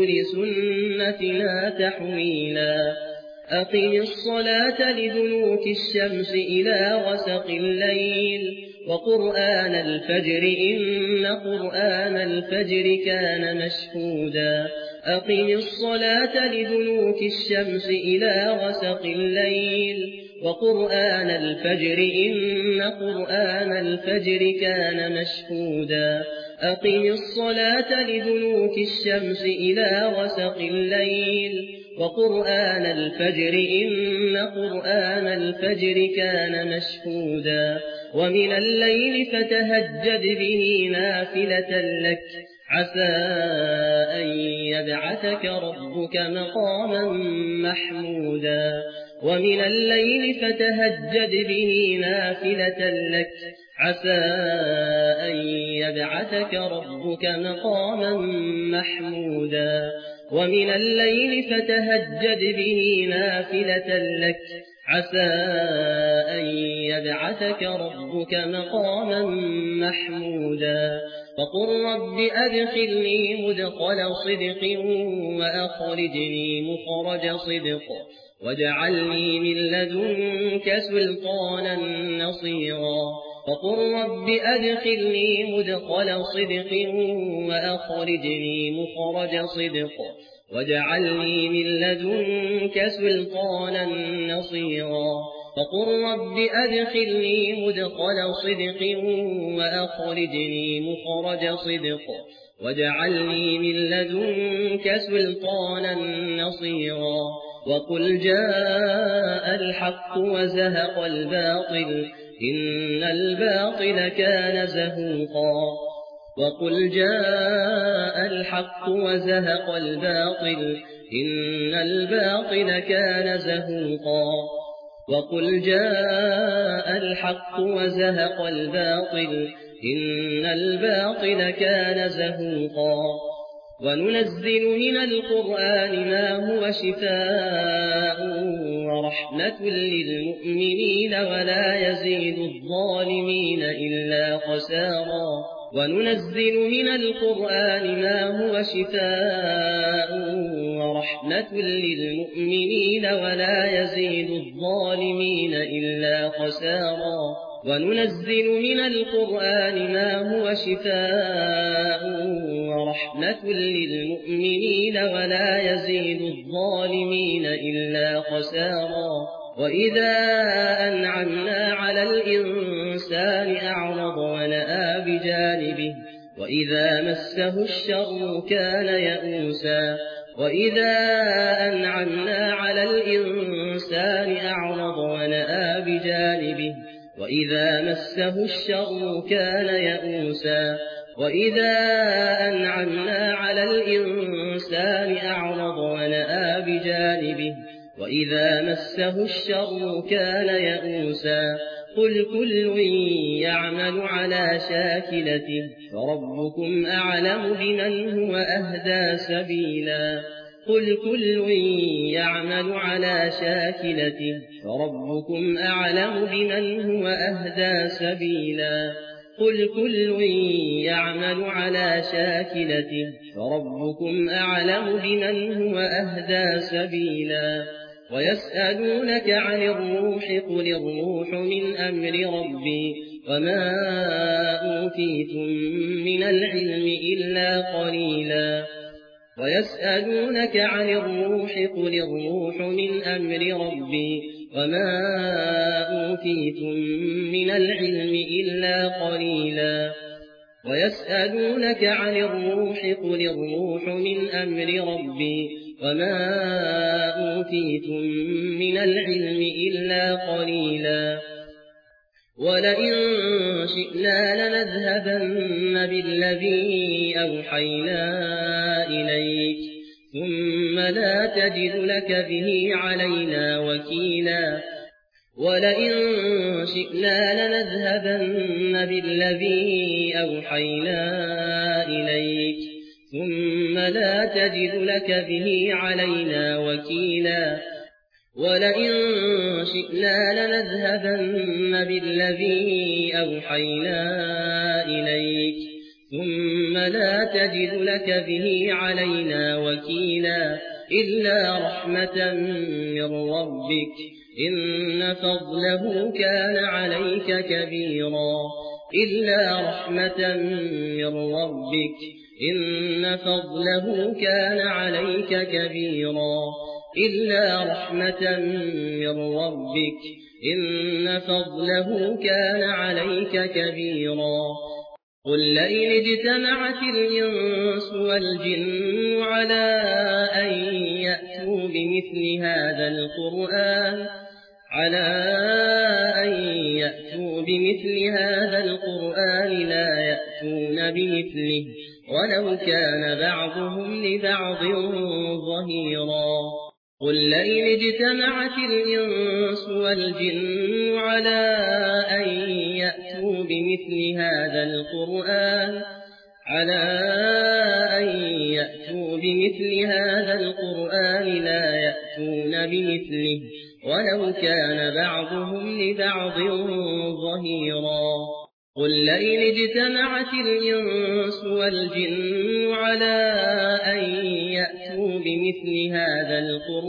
لسنتنا تحويلا أقم الصلاة لدلوك الشمس إلى غسق الليل وقرآن الفجر إن قرآن الفجر كان مشهودا أقم الصلاة لدلوك الشمس إلى غسق الليل وقرآن الفجر إن قرآن الفجر كان مشهودا أقم الصلاة لدلوك الشمس إلى غسق الليل وقرآن الفجر إن قرآن الفجر كان مشهودا ومن الليل فتهجد به نافلة لك عسى أن يبعثك ربك مقاما محمودا ومن الليل فتهجد به نافلة لك عسى أن يبعثك ربك مقاما محمودا ومن الليل فتهجد به نافلة لك عسى أن يبعثك ربك مقاما محمودا وقل رب أدخلني مدخل صدق وأخرجني مخرج صدق واجعلني من لدنك سلطانا نصيرا وقل رب أدخلني مدخل صدق وأخرجني مخرج صدق واجعلني من لدنك سلطانا نصيرا وقل رب أدخلني مدخل صدق وأخرجني مخرج صدق واجعلني من لدنك سلطانا نصيرا وقل جاء الحق وزهق الباطل إن الباطل كان زهوقا وقل جاء الحق وزهق الباطل إن الباطل كان زهوقا وقل جاء الحق وزهق الباطل إن الباطل كان زهوقا وننزل من القرآن ما هو شفاء ورحمة للمؤمنين ولا يزيد الظالمين إلا خسارا وننزل من القرآن ما هو شفاء ورحمة للمؤمنين ولا يزيد الظالمين إلا خسارا وننزل من القرآن ما هو شفاء ورحمة للمؤمنين ولا يزيد الظالمين إلا خسارا وإذا أنعمنا على الإنسان أعرض ونأى بجانبه وإذا مسه الشر كان يئوسا وإذا أنعمنا على الإنسان أعرض ونأى بجانبه وإذا مسه الشر كان يئوسا وإذا أنعمنا على الإنسان أعرض ونأى بجانبه وإذا مسه الشر كان يئوسا قل كل يعمل على شاكلته فربكم أعلم بمن هو أهدى سبيلا قل كل يعمل على شاكلته فربكم أعلم بمن هو أهدى سبيلا قل كل يعمل على شاكلته فربكم أعلم بمن هو أهدى سبيلا ويسألونك عن الروح قل الروح من أمر ربي وما أوتيتم من العلم إلا قليلا ويسألونك عن الروح قل الروح من أمر ربي وما أوتيتم من العلم إلا قليلا ويسألونك عن الروح قل الروح من أمر ربي وما أوتيتم من العلم إلا قليلا ولئن شئنا لنذهبن بالذي أوحينا إليك ثم لا تجد لك به علينا وكيلا ولئن شئنا لنذهبن بالذي أوحينا إليك ثم لا تجد لك به علينا وكيلا ولئن شئنا لنذهبن بالذي أوحينا إليك ثم لا تجد لك به علينا وكيلا إلا رحمة من ربك إن فضله كان عليك كبيرا إلا رحمة من ربك إن فضله كان عليك كبيرا إلا رحمة من ربك إن فضله كان عليك كبيرا قل لئن اجتمعت الإنس والجن على أن يأتوا بمثل هذا القرآن لا يأتون بمثله ولو كان بعضهم لبعض ظهيرا قل لئن اجتمعت الإنس والجن على أن يأتوا بمثل هذا القرآن لا يأتون بمثله ولو كان بعضهم لبعض ظهيرا قل لئن اجتمعت الإنس والجن على أن يأتوا بمثل هذا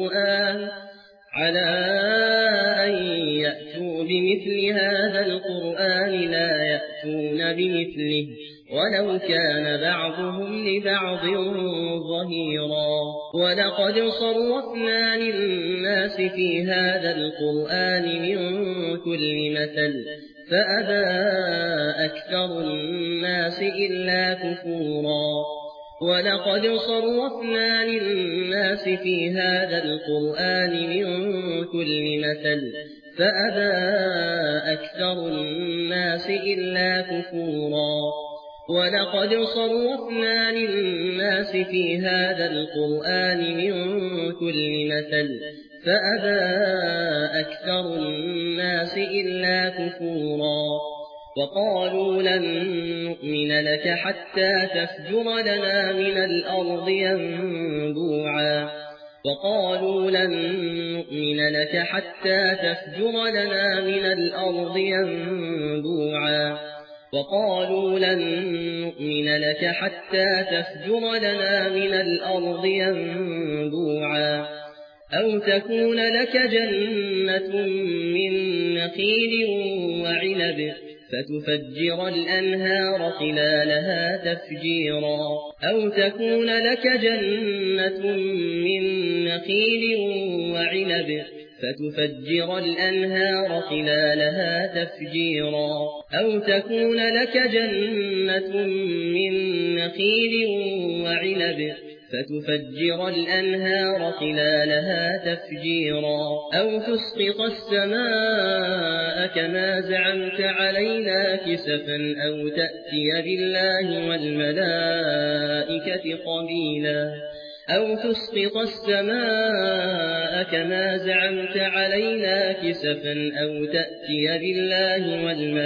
القرآن لا يأتون بمثله ولو كان بعضهم لبعض ظهيرا ولقد صرفنا للناس في هذا القرآن من كل مثل فأبى أكثر الناس إلا كفورا ولقد صرفنا للناس في هذا القرآن من كل مثل فأبى أكثر الناس إلا كفورا ولقد صرفنا للناس في هذا القرآن من كل مثل فأبى أكثر الناس إلا كفورا وقالوا لن نؤمن لك حتى تفجر لنا من الأرض ينبوعا وقالوا لن نؤمن لك حتى تفجر لنا من الأرض ينبوعا وقالوا لن نؤمن لك حتى تفجر لنا من الأرض ينبوعا أو تكون لك جنة من نخيل وعنب فتفجر الأنهار خلالها تفجيرا أو تكون لك جنة من نخيل وعنب فتفجر الأنهار خلالها تفجيرا أو تكون لك جنة من نخيل وعنب فتفجر الأنهار خلالها تفجيرا أو تسقط السماء كما زعمت علينا كسفا أو تأتي بالله والملائكة قبيلا أو تسقط السماء كما زعمت علينا كسفا أو تأتي بالله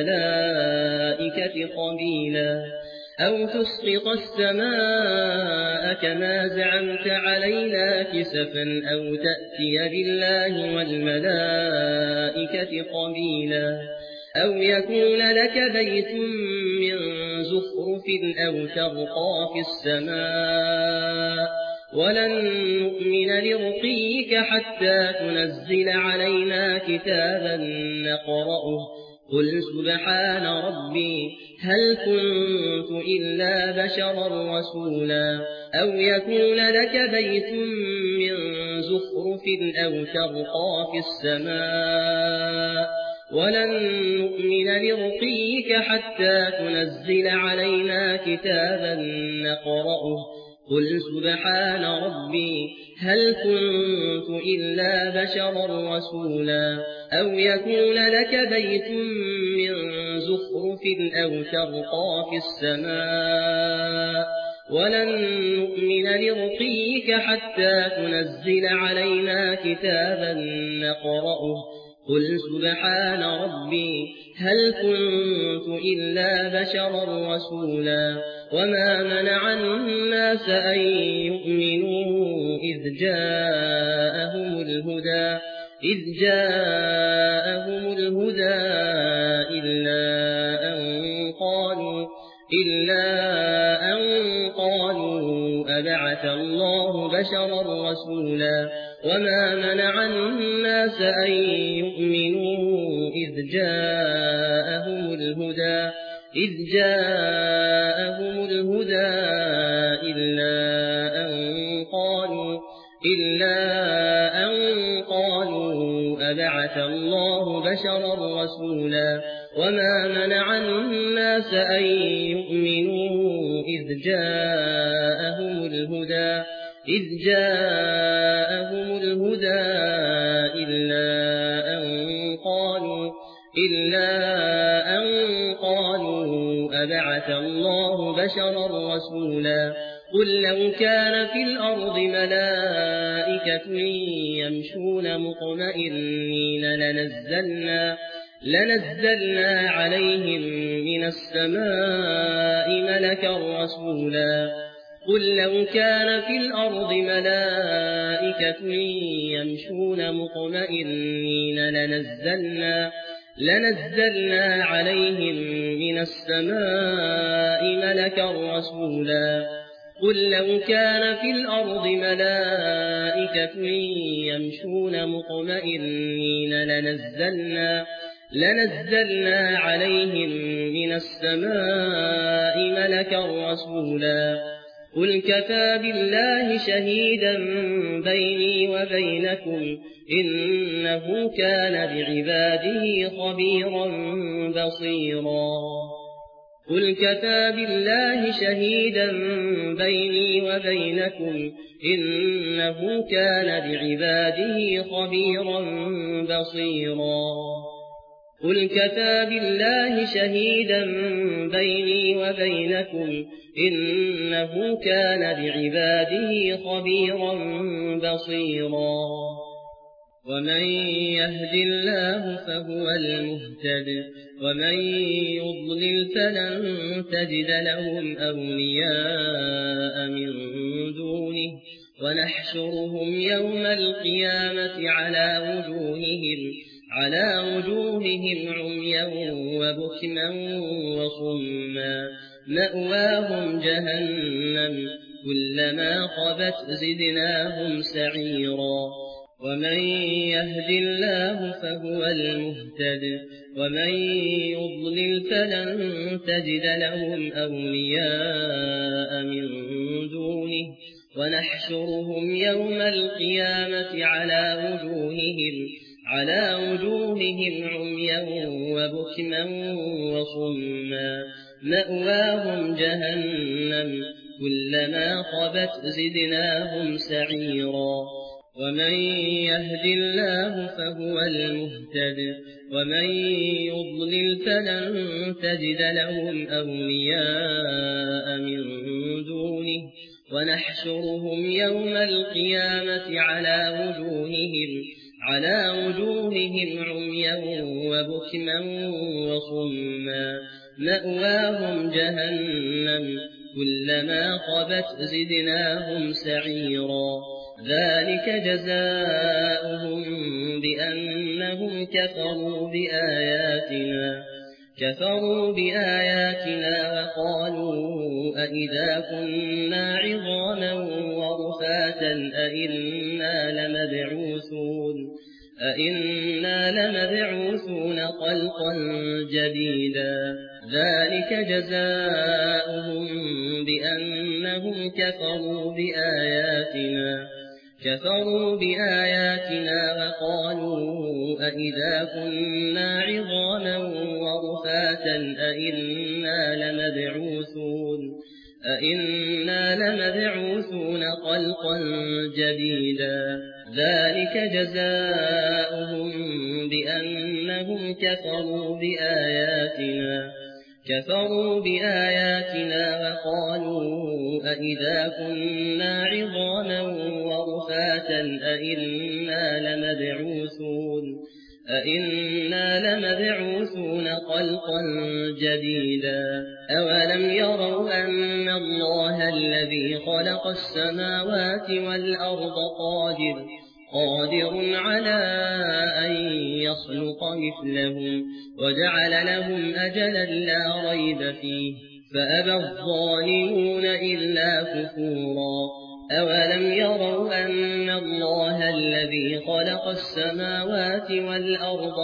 والملائكة قبيلا أو تسقط السماء كما زعمت علينا كسفا أو تأتي بالله والملائكة قبيلا أو يكون لك بيت من زخرف أو ترقى في السماء ولن نؤمن لرقيك حتى تنزل علينا كتابا نقرأه قل سبحان ربي هل كنت إلا بشرا رسولا أو يكون لك بيت من زخرف أو ترقى في السماء ولن نؤمن لرقيك حتى تنزل علينا كتابا نقرأه قل سبحان ربي هل كنت إلا بشرا رسولا أو يكون لك بيت من زخرف أو ترقى في السماء ولن نؤمن لرقيك حتى تنزل علينا كتابا نقرأه قل سبحان ربي هل كنت إلا بشرا رسولا وما منع الناس أن يؤمنوا إذ جاءهم الهدى إلا أن قالوا أبعث الله بشرا رسولا وما منع الناس أن يؤمنوا إذ جاءهم الهدى إلا أن قالوا أبعث الله بشرا رسولا وما منع الناس أن يؤمنوا إذ جاءهم الهدى إلا أن قالوا أبعث الله بشرا رسولا قل لو كان في الأرض ملائكة يمشون مطمئنين لنزلنا عليهم من السماء ملكا رسولا قل لو كان في الأرض ملائكة يمشون مطمئنين لنزلنا عليهم من السماء ملكا رسولا قل لو كان في الأرض ملائكة يمشون مطمئنين لنزلنا عليهم من السماء ملكا رسولا قل كفى بالله شهيدا بيني وبينكم إنه كان بعباده خبيرا بصيرا قل كفى بالله شهيدا بيني وبينكم إنه كان بعباده خبيرا بصيرا قل كفى بالله شهيدا بيني وبينكم إنه كان بعباده خبيرا بصيرا ومن يهد الله فهو المهتد ومن يضلل فلن تجد لهم أولياء من دونه ونحشرهم يوم القيامة على وجوههم عميا وبكما وصما مأواهم جهنم كلما خبت زدناهم سعيرا ومن يهد الله فهو المهتد ومن يضلل فلن تجد لهم أولياء من دونه ونحشرهم يوم القيامة على وجوههم عميا وبكما وصما مأواهم جهنم كلما خبت زدناهم سعيرا ومن يهد الله فهو المهتد ومن يضلل فلن تجد لهم أولياء من دونه ونحشرهم يوم القيامة على وجوههم عميا وبكما وصما مأواهم جهنم كلما خبت زدناهم سعيرا ذلك جزاؤهم بأنهم كفروا بآياتنا وقالوا أئذا كنا عظاما ورفاتا أئنا لمبعوثون خلقا جديدا ذلك جزاؤهم بأنهم كفروا بآياتنا وقالوا أئذا كنا عظاما ورفاتا أئنا لمبعوثون خلقا جديدا ذلك جزاؤهم بأنهم كفروا بآياتنا وقالوا أئذا كنا عظاما ورفاتا أئنا لمبعوثون خلقا جديدا أولم يروا أن الله الذي خلق السماوات والأرض قادر على أن يخلق مثلهم وجعل لهم أجلا لا ريب فيه فأبى الظالمون إلا كفورا أولم يروا أن الله الذي خلق السماوات والأرض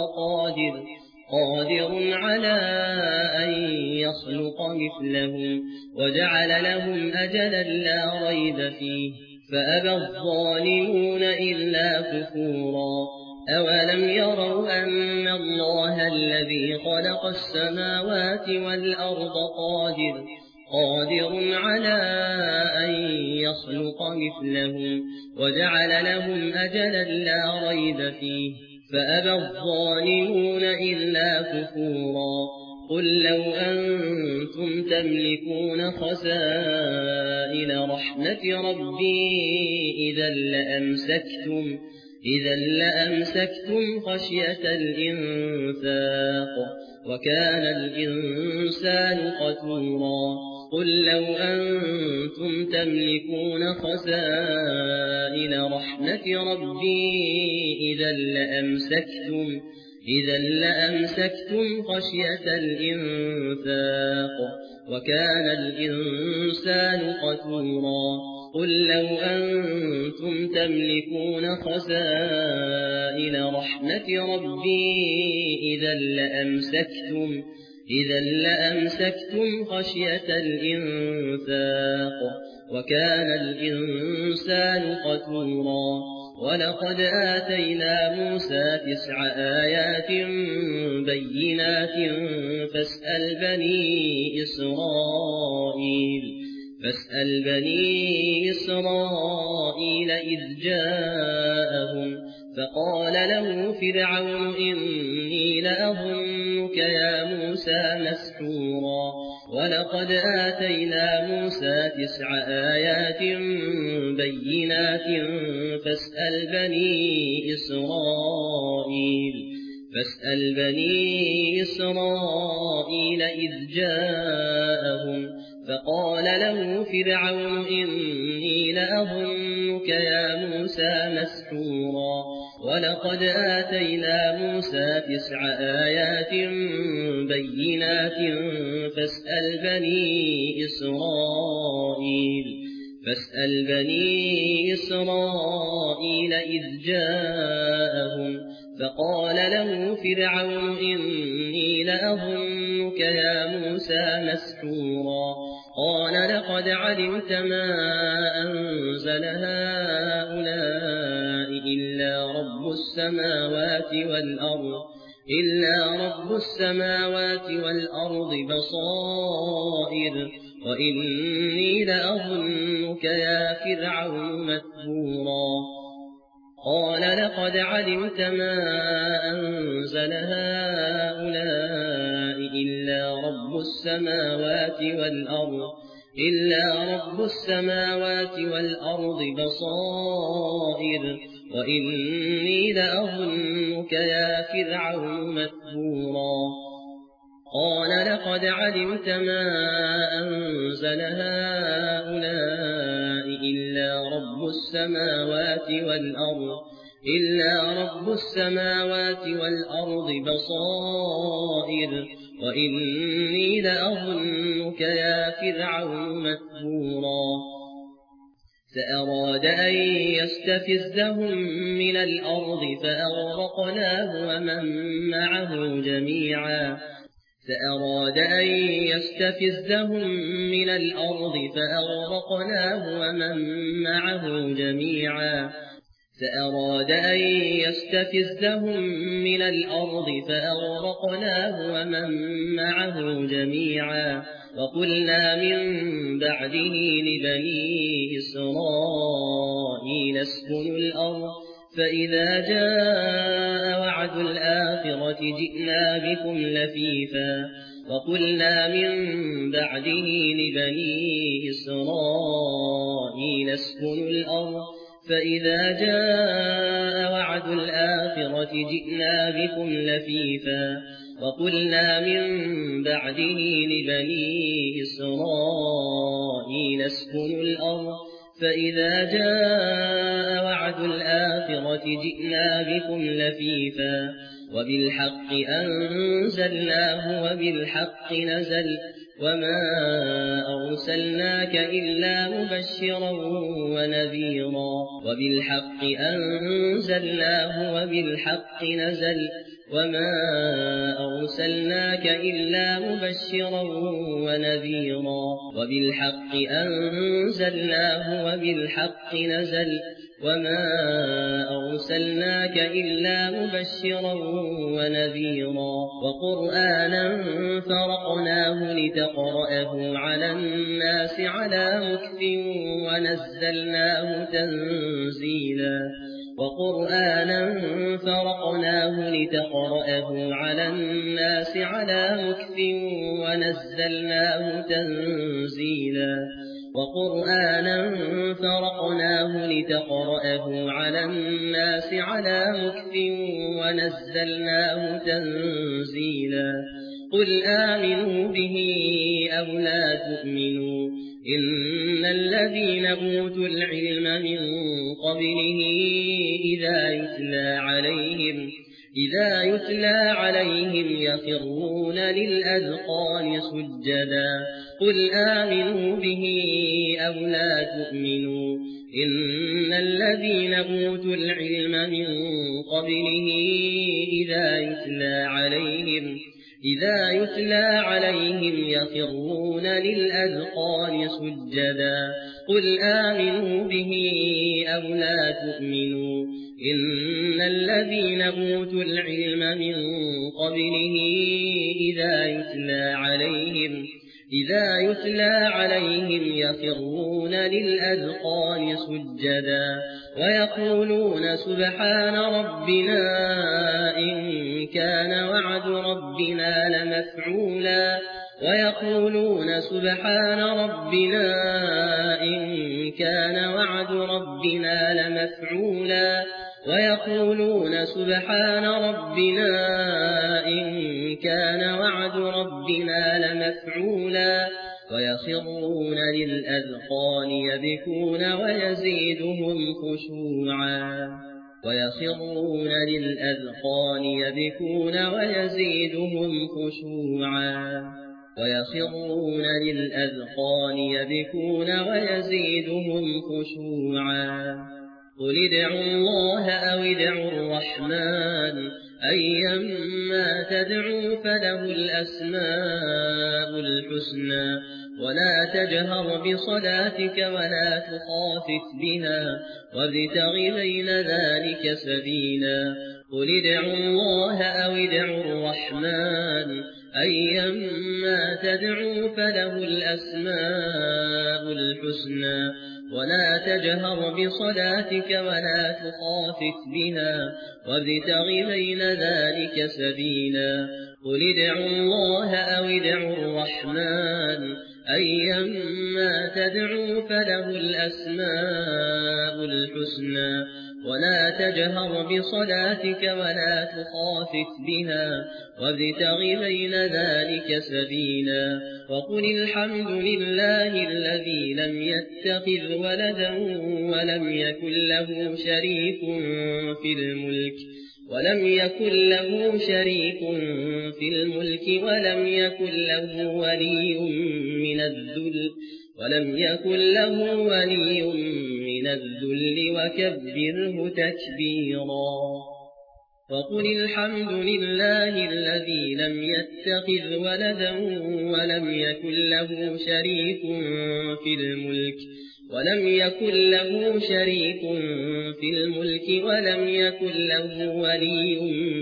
قادر على أن يخلق مثلهم وجعل لهم أجلا لا ريب فيه فأبى الظالمون إلا كفورا أولم يروا أن الله الذي خلق السماوات والأرض قادر على أن يخلق مثلهم وجعل لهم أجلا لا ريب فيه فأبى الظالمون إلا كفورا قل لو أنتم تملكون خزائن رحمة ربي إذا لأمسكتم خشية الإنفاق وكان الإنسان قتورا قل لو أنتم تملكون خزائن رحمة ربي إذا لأمسكتم خشية الإنفاق وكان الإنسان قتورا قل لو أنتم تملكون خزائن رحمة ربي إذا لأمسكتم خشية الإنفاق وكان الإنسان قتورا ولقد آتينا موسى 9 آيات بينات فاسأل بني إسرائيل فقال له فرعون إني لأظنك يا موسى مسحورا ولقد آتينا موسى 9 آيات بينات فاسأل بني إسرائيل إذ جاءهم فقال له فرعون إني لأظنك يا موسى مسحورا ولقد آتينا موسى 9 آيات بينات فاسأل بني إسرائيل إذ جاءهم فقال له فرعون إني لأظنك يا موسى مسحورا قال لقد علمت ما أنزل هؤلاء إلا رب السماوات والأرض بصائر وإني لأظنك يا فرعون مثبورا قال لقد علمت ما أنزل هؤلاء إلا رب السماوات والأرض بصائر وإني لأظنك يا فرعون مثبورا قال لقد علمت ما أنزل هؤلاء إلا رب السماوات والأرض بصائر وإني لأظنك يا فرعون مثبورا فأراد أن يستفزهم من الأرض فأغرقناه ومن معه جميعا وقلنا من بعده لبني إسرائيل اسكنوا الأرض فإذا جاء وعد الآخرة جئنا بكم لفيفا وقلنا من بعده لبني إسرائيل اسكنوا الأرض فإذا جاء وعد الآخرة جئنا بكم لفيفا وقلنا من بعده لبني إسرائيل اسكنوا الأرض فإذا جاء وعد الآخرة جئنا بكم لفيفا وبالحق أنزلناه وبالحق نزل وما أرسلناك إلا مبشرا ونذيرا وما أرسلناك إلا مبشرا ونذيرا وبالحق أنزلناه وبالحق نزل وما أرسلناك إلا مبشرا ونذيرا وقرآنا فرقناه لتقرأه على الناس على مكث ونزلناه تنزيلا قل آمنوا به أو لا تؤمنوا إن الذين أوتوا العلم من قبله إذا يتلى عليهم يخرون للأذقان سجدا قل آمنوا به أو لا تؤمنوا إن الذين أوتوا العلم من قبله إذا يتلى عليهم يخرون للأذقان سجدا قل آمنوا به أو لا تؤمنوا إن الذين أوتوا العلم من قبله إذا إذا يتلى عليهم يخرون للأذقان سجدا ويقولون سبحان ربنا إن كان وعد ربنا لمفعولا ويقولون سبحان ربنا إن كان وعد ربنا لمفعولا ويقولون سبحان ربنا إن كان وعد ربنا لمفعولا ويخرون للأذقان يبكون ويزيدهم خشوعا ويخرون للأذقان يبكون ويزيدهم خشوعا ويخرون للأذقان يبكون ويزيدهم خشوعا قل ادعوا الله أو ادعوا الرحمن أيما تدعوا فله الأسماء الحسنى ولا تجهر بصلاتك ولا تخافت بها وابتغ بين ذلك سبيلا قل ادعوا الله أو ادعوا الرحمن أيما تدعوا فله الأسماء الحسنى ولا تجهر بصلاتك ولا تخافت بها وابتغ بين ذلك سبيلا قل ادعوا الله أو ادعوا الرحمن أيما تدعوا فله الأسماء الحسنى ولا تجهر بصلاتك ولا تخافت بها وابتغ بين ذلك سبيلا وقل الحمد لله الذي لم يتخذ ولدا ولم يكن له شريك في الملك ولم يكن له ولي من الذل وكبره تكبيرا وقل الحمد لله الذي لم يتخذ ولدا ولم يكن له شريك في الملك ولم يكن له ولي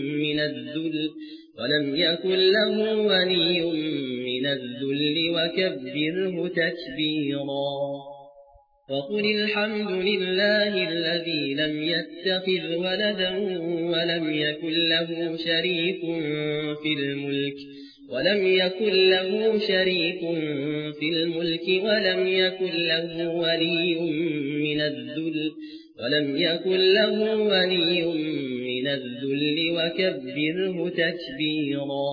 من الذل وكبره تكبيرا وقل الحمد لله الذي لم يتخذ ولدا ولم يكن له شريك في الملك ولم يكن له ولي من الذل وكبره تكبيرا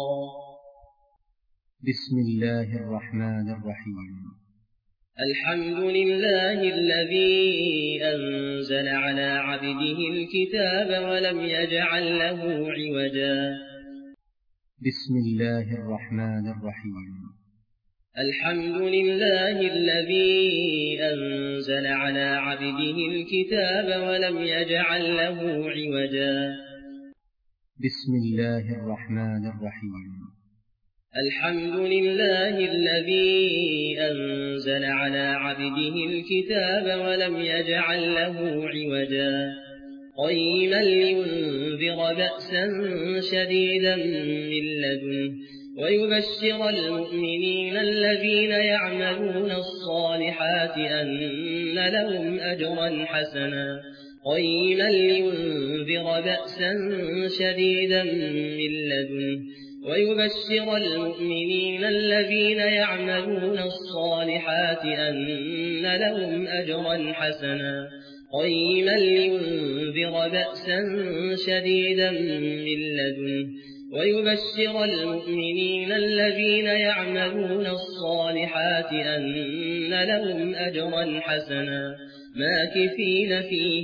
بسم الله الرحمن الرحيم الحمد لله الذي أنزل على عبده الكتاب ولم يجعل له عوجا بسم الله الرحمن الرحيم الحمد لله الذي أنزل على عبده الكتاب ولم يجعل له عوجا بسم الله الرحمن الرحيم الحمد لله الذي أنزل على عبده الكتاب ولم يجعل له عوجا قيما لينذر بأسا شديدا من لدنه ويبشر المؤمنين الذين يعملون الصالحات أن لهم أجرا حسنا قيما لينذر بأسا شديدا من لدنه ويبشر المؤمنين الذين يعملون الصالحات أن لهم أجرا حسنا قيما لينذر بأسا شديدا من لدنه ويبشر المؤمنين الذين يعملون الصالحات أن لهم أجرا حسنا ماكثين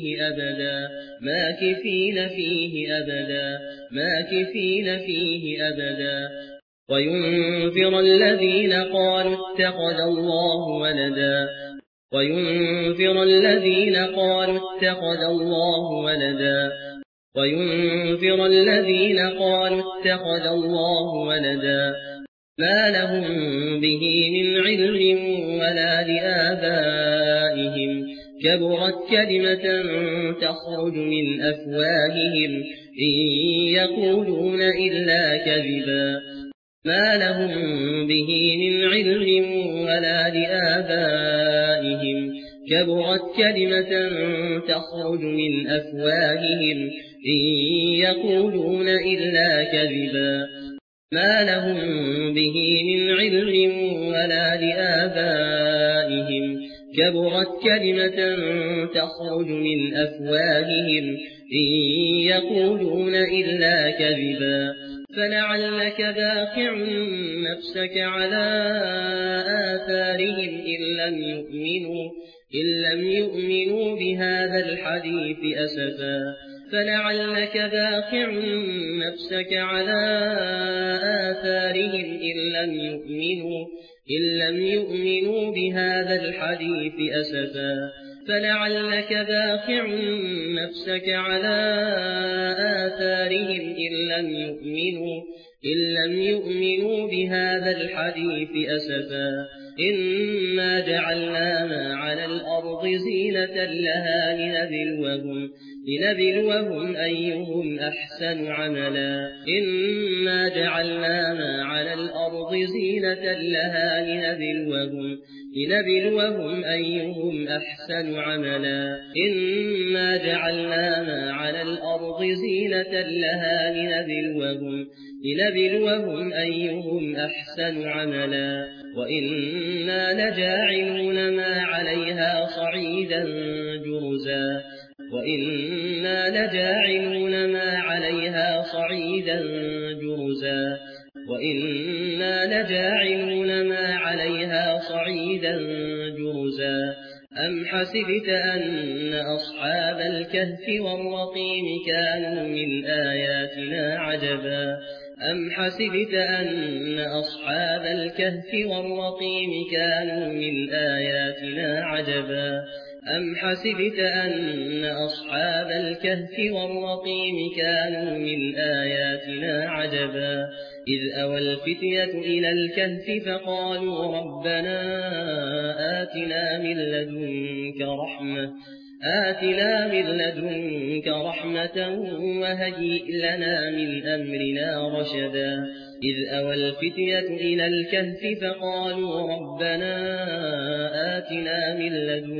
فيه أبدا وينذر الذين قالوا اتخذ الله ولدا وينذر الذين قالوا اتخذ الله ولدا ما لهم به من علم ولا لآبائهم كبرت كلمة تخرج من أفواههم إن يقولون إلا كذبا ما لهم به من علم ولا لآبائهم كبرت كلمة تخرج من أفواههم إن يقولون إلا كذبا ما لهم به من علم ولا لآبائهم كبرت كلمة تخرج من أفواههم إن يقولون إلا كذبا فلعلك باخع نفسك على آثارهم إن لم يؤمنوا بهذا الحديث أسفا فلعلك باخع نفسك على آثارهم إن لم يؤمنوا بهذا الحديث أسفا فلعلك باخع نفسك على آثارهم إن لم يؤمنوا بهذا الحديث أسفا إنا جعلنا ما على الأرض زينة لها لنبلوهم أيهم أحسن عملا إنا جعلنا ما على الأرض زينة لها لنبلوهم أيهم أحسن عملا إنا جعلنا ما على الأرض زينة لها لنبلوهم أيهم أحسن عملا وإنا لجاعلون ما عليها صعيدا جرزا وإنا لجاعلون ما عليها صعيدا جرزا وإنا لجاعلون ما عليها صعيدا جرزا أم حسبت أن أصحاب الكهف والرقيم كانوا من آياتنا عجبا أم حسبت أن أصحاب الكهف والرقيم كانوا من آياتنا عجبا أم حسبت أن أصحاب الكهف والرقيم كانوا من آياتنا عجبا إذ أوى الفتية إلى الكهف فقالوا ربنا آتنا من لدنك رحمة وهيئ لنا من أمرنا رشدا إذ أوى الفتية إلى الكهف فقالوا ربنا آتنا من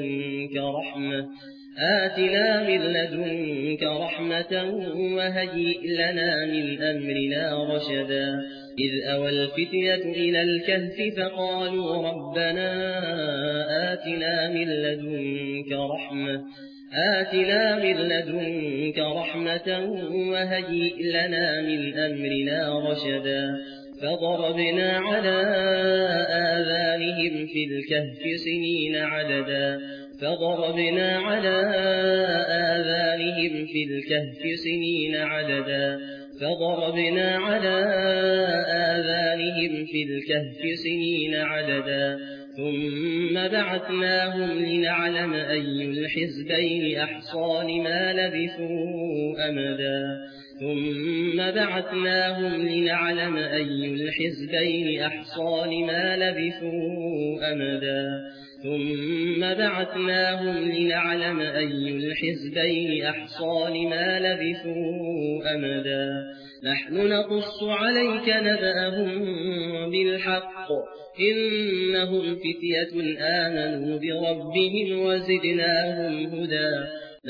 لدنك رحمة وهيئ لنا من أمرنا رشدا إذ أوى الفتية إلى الكهف فقالوا ربنا آتنا من لدنك رحمة وهيئ لنا من أمرنا رشدا فضربنا على آذانهم في الكهف سنين عددا ثم بعثناهم لنعلم أي الحزبين أحصى لما لبثوا أمدا نحن نقص عليك نبأهم بالحق إنهم فتية آمنوا بربهم وزدناهم هدى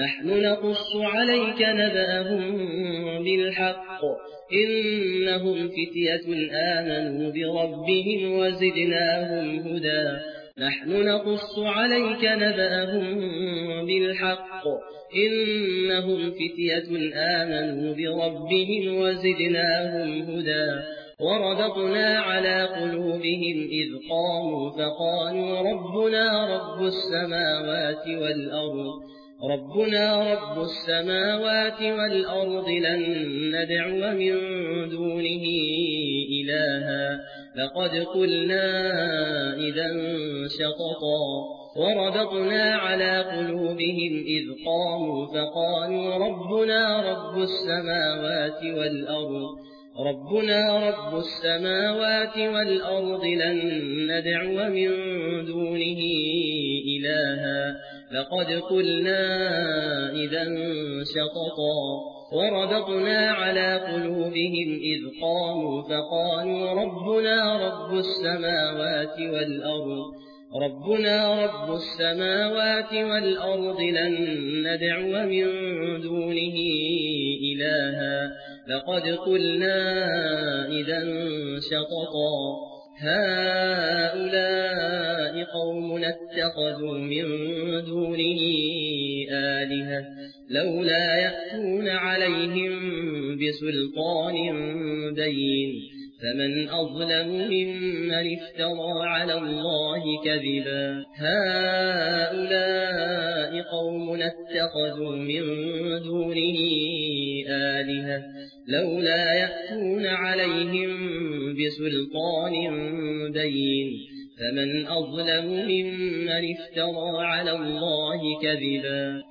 وربطنا على قلوبهم إذ قاموا فقالوا ربنا رب السماوات والأرض لن ندعو من دونه إلها لقد قلنا إذا شططا وربطنا على قلوبهم إذ قاموا فقالوا ربنا رب السماوات والأرض لن ندعو من دونه إلها لقد قلنا إذا إذا انشططا وربطنا على قلوبهم إذ قاموا فقالوا ربنا رب السماوات والأرض لن ندعو من دونه إلها لقد قلنا إذا شططا هؤلاء قومنا اتخذوا من دونه آلهة لولا يأتون عليهم بسلطان بين فمن أظلم ممن افترى على الله كذبا هؤلاء قومنا اتخذوا من دونه آلهة لولا يأتون عليهم بسلطان بين فمن أظلم ممن افترى على الله كذبا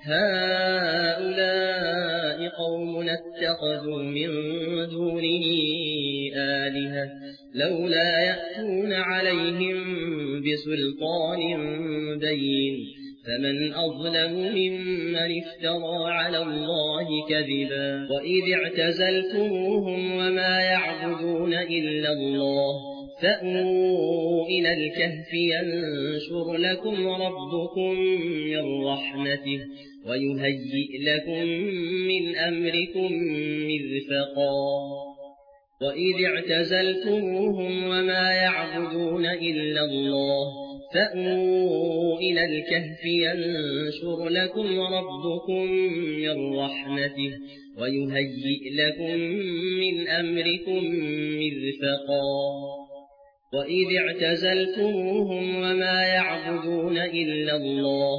هؤلاء قومنا اتخذوا من دونه آلهة لولا يأتون عليهم بسلطان بين فمن أظلم ممن افترى على الله كذبا وإذ اعتزلتموهم وما يعبدون إلا الله فأووا إلى الكهف ينشر لكم ربكم من رحمته ويهيئ لكم من أمركم مرفقا وإذ اعتزلتموهم وما يعبدون إلا الله فأووا إلى الكهف ينشر لكم ربكم من رحمته ويهيئ لكم من أمركم مرفقا وإذ اعتزلتموهم وما يعبدون إلا الله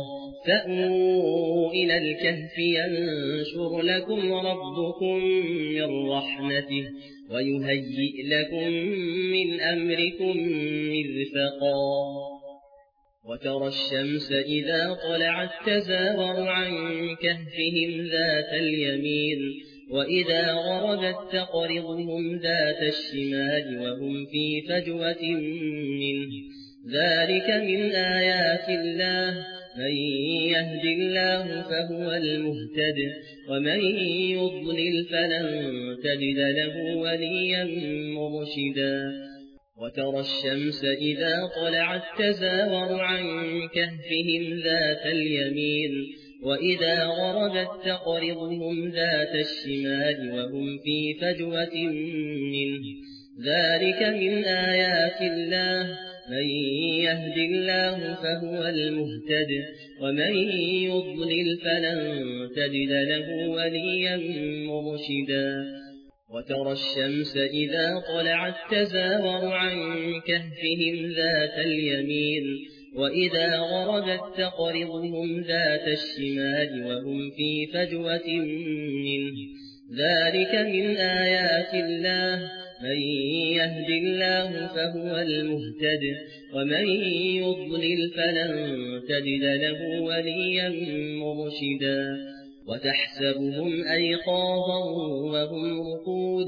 فأووا إلى الكهف ينشر لكم ربكم من رحمته ويهيئ لكم من أمركم مرفقا وترى الشمس إذا طلعت تزاور عن كهفهم ذات اليمين وإذا غربت تقرضهم ذات الشمال وهم في فجوة منه ذلك من آيات الله من يهد الله فهو المهتد ومن يضلل فلن تجد له وليا مرشدا وترى الشمس إذا طلعت تزاور عن كهفهم ذات اليمين وإذا غربت تقرضهم ذات الشمال وهم في فجوة منه ذلك من آيات الله من يهد الله فهو المهتد ومن يضلل فلن تجد له وليا مرشدا وترى الشمس إذا طلعت تزاور عن كهفهم ذات اليمين وإذا غربت تقرضهم ذات الشمال وهم في فجوة منه ذلك من آيات الله من يهد الله فهو المهتد ومن يضلل فلن تجد له وليا مرشدا وتحسبهم أيقاظا وهم رقود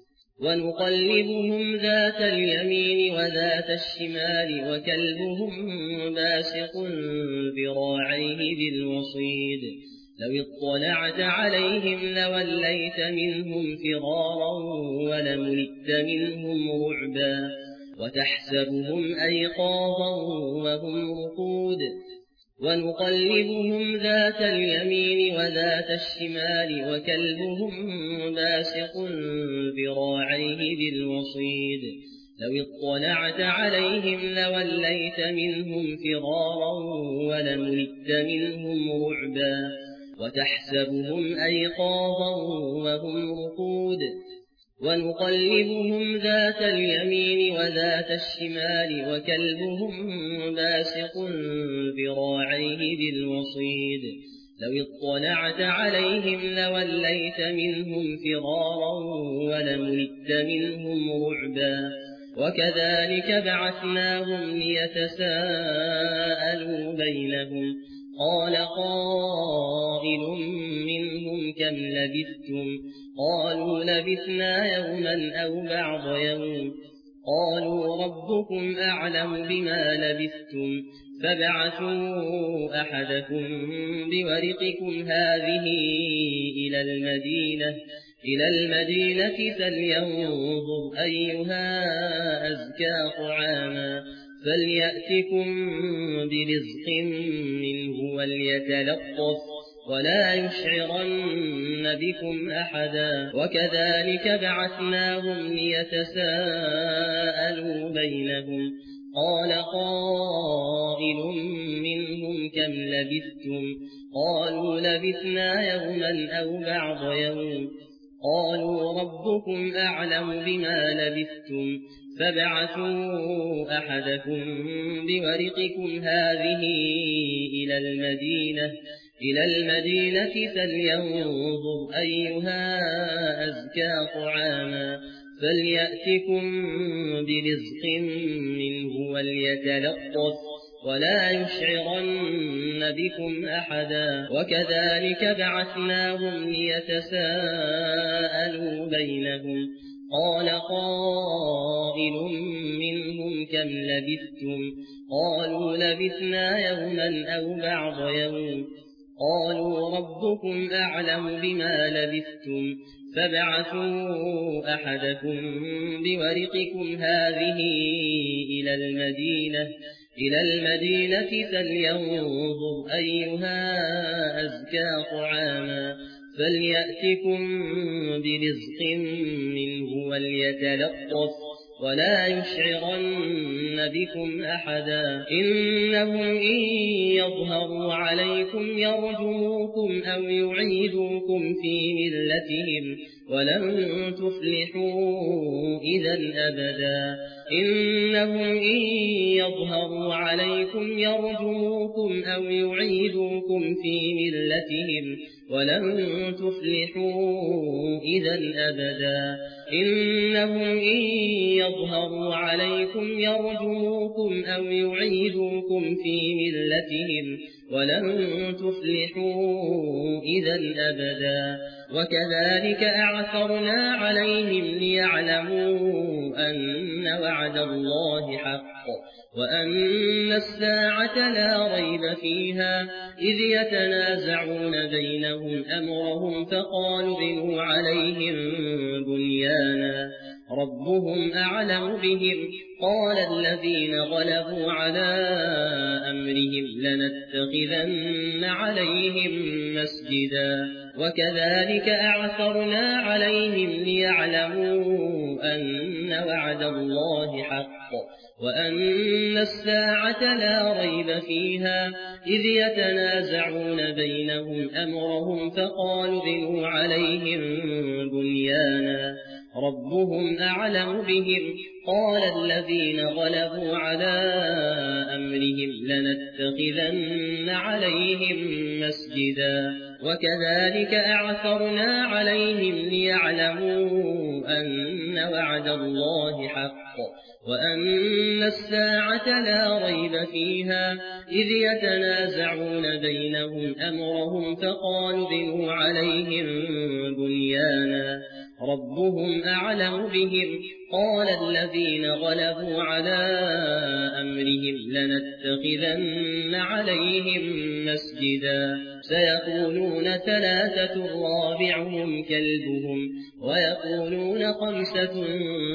ونقلبهم ذات اليمين وذات الشمال وكلبهم باسط ذراعيه بالوصيد لو اطلعت عليهم لوليت منهم فرارا ولملئت منهم رعبا وتحسبهم أيقاظا وهم رقود ونقلبهم ذات اليمين وذات الشمال وكلبهم باسط ذراعيه بالوصيد لو اطلعت عليهم لوليت منهم فرارا ولملئت منهم رعبا وتحسبهم أيقاظا وهم رقود ونقلبهم ذات اليمين وذات الشمال وكلبهم باسط ذراعيه بالوصيد لو اطلعت عليهم لوليت منهم فرارا ولملئت منهم رعبا وكذلك بعثناهم ليتساءلوا بينهم قال قائل منهم كم لبثتم قالوا لبثنا يوما أو بعض يوم قالوا ربكم أعلم بما لبثتم فابعثوا أحدكم بورقكم هذه إلى المدينة فلينظر أيها أزكى طعاما فليأتكم برزق منه وليتلطف ولا يشعرن بكم أحدا وكذلك بعثناهم ليتساءلوا بينهم قال قائل منهم كم لبثتم قالوا لبثنا يوما أو بعض يوم قالوا ربكم أعلم بما لبثتم فابعثوا أحدكم بورقكم هذه إلى المدينة فلينظر أيها أزكى طعاما فليأتكم برزق منه وليتلطف ولا يشعرن بكم أحدا وكذلك بعثناهم ليتساءلوا بينهم قال قائل منهم كم لبثتم قالوا لبثنا يوما أو بعض يوم قالوا ربكم أعلم بما لبثتم فابعثوا أحدكم بورقكم هذه إلى المدينة فلينظر أيها أزكى طعاما فليأتكم برزق منه وليتلطف ولا يشعرن بكم أحدا إنهم إن يظهروا عليكم يرجموكم أو يعيدوكم في ملتهم ولن تفلحوا إذا أبدا إنهم إن يظهروا عليكم يرجموكم أو يعيدوكم في ملتهم ولن تفلحوا إذا أبدا إنهم إن يظهروا عليكم يرجموكم أو يعيدوكم في ملتهم ولن تفلحوا إذا أبدا وكذلك أعثرنا عليهم ليعلموا أن وعد الله حق وأن الساعة لا ريب فيها إذ يتنازعون بينهم أمرهم فقالوا بنوا عليهم بنيانا ربهم أعلم بهم قال الذين غلبوا على أمرهم لنتخذن عليهم مسجدا وكذلك أعثرنا عليهم ليعلموا أن وعد الله حق وأن الساعة لا ريب فيها إذ يتنازعون بينهم أمرهم فقالوا بنوا عليهم بنيانا ربهم أعلم بهم قال الذين غلبوا على أمرهم لنتخذن عليهم مسجدا وكذلك أعثرنا عليهم ليعلموا أن وعد الله حق وأن الساعة لا ريب فيها إذ يتنازعون بينهم أمرهم فقالوا بنوا عليهم بنيانا ربهم أعلم بهم قال الذين غلبوا على أمرهم لنتخذن عليهم مسجدا سيقولون ثلاثة رابعهم كلبهم ويقولون خمسة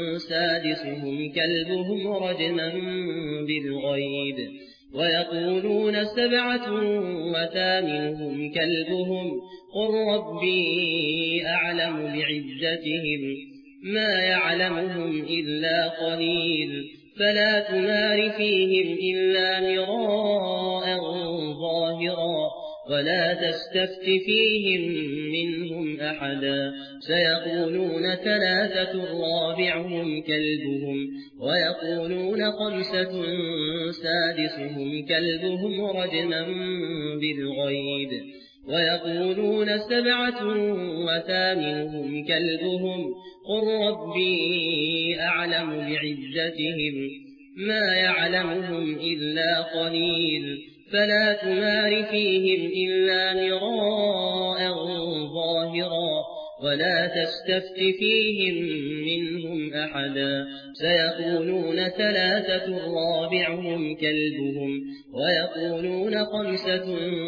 سادسهم كلبهم رجما بالغيب ويقولون سبعة وثامنهم كلبهم قل ربي أعلم بعدتهم ما يعلمهم إلا قليل فلا تمار فيهم إلا مراء ظاهرا ولا تستفت فيهم منهم أحدا سيقولون ثلاثة رابعهم كلبهم ويقولون خمسة سادسهم كلبهم رجما بالغيب ويقولون سبعة وثامنهم كلبهم قل ربي أعلم بعدتهم ما يعلمهم إلا قليل فلا تمار فيهم إلا مراء ظاهرا ولا تستفت فيهم منهم أحدا سيقولون ثلاثة رابعهم كلبهم ويقولون خمسة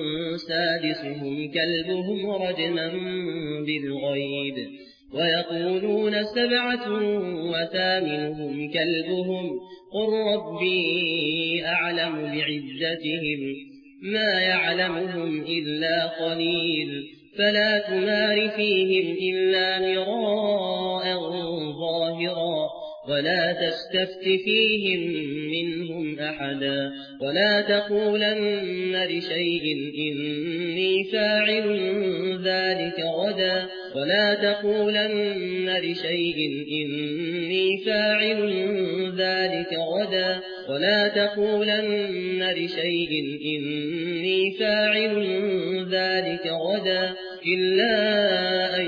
سادسهم كلبهم رجما بالغيب ويقولون سبعة وثامنهم كلبهم قل ربي أعلم بعدتهم ما يعلمهم إلا قليل فلا تمار فيهم إلا مراء ظاهرا ولا تستفت فيهم منهم أحدا ولا تقولن لشيء إني فاعل ذلك غدا ولا تقولن لشيء إني فاعل ذلك غدا ولا تقولن لشيء إني فاعل ذلك غدا إلا أن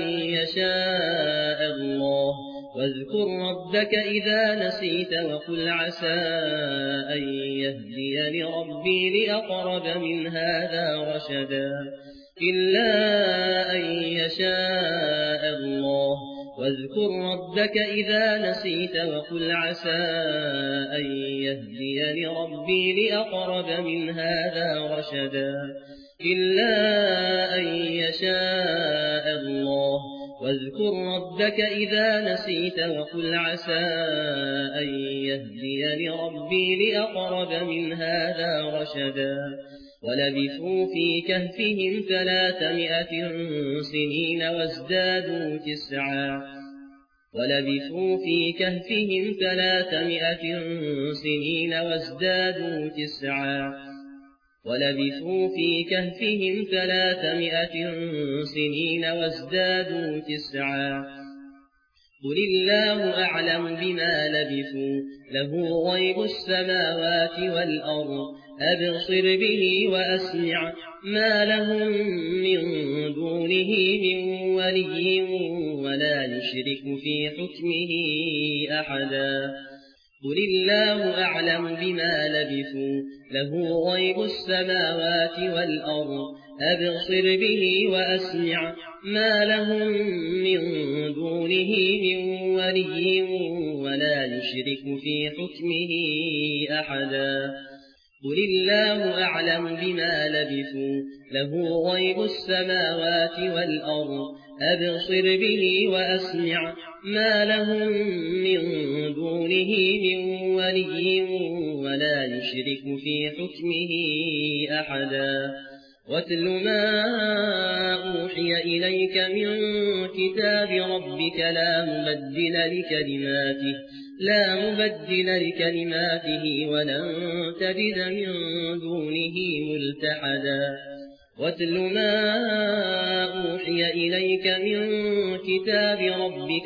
يشاء الله واذكر ربك إذا نسيت وقل عسى أن يهديني ربي لأقرب من هذا رشدا إلا أن يشاء الله واذكر ربك إذا نسيت وقل عسى أن يهديني ربي لأقرب من هذا رشدا إلا أن يشاء الله واذكر ربك إذا نسيت وقل عسى أن يهديني ربي لأقرب من هذا رشدا ولبثوا في كهفهم 300 سنين وازدادوا تسعا ولبثوا في كهفهم 300 سنين وازدادوا تسعا ولبثوا في كهفهم 300 سنين وازدادوا تسعا قل الله أعلم بما لبثوا له غيب السماوات والأرض أبصر به وأسمع ما لهم من دونه من ولي ولا يشرك في حكمه أحدا قل الله أعلم بما لبثوا له غيب السماوات والأرض أبصر به وأسمع ما لهم من دونه من ولي ولا يشرك في حكمه أحدا قل الله أعلم بما لبثوا له غيب السماوات والأرض أبصر به وأسمع ما لهم من دونه من ولي ولا يشرك في حكمه أحدا واتل ما أوحي إليك من كتاب ربك لا مبدل لكلماته ولن تجد من دونه ملتحدا واتل ما أوحي إليك من كتاب ربك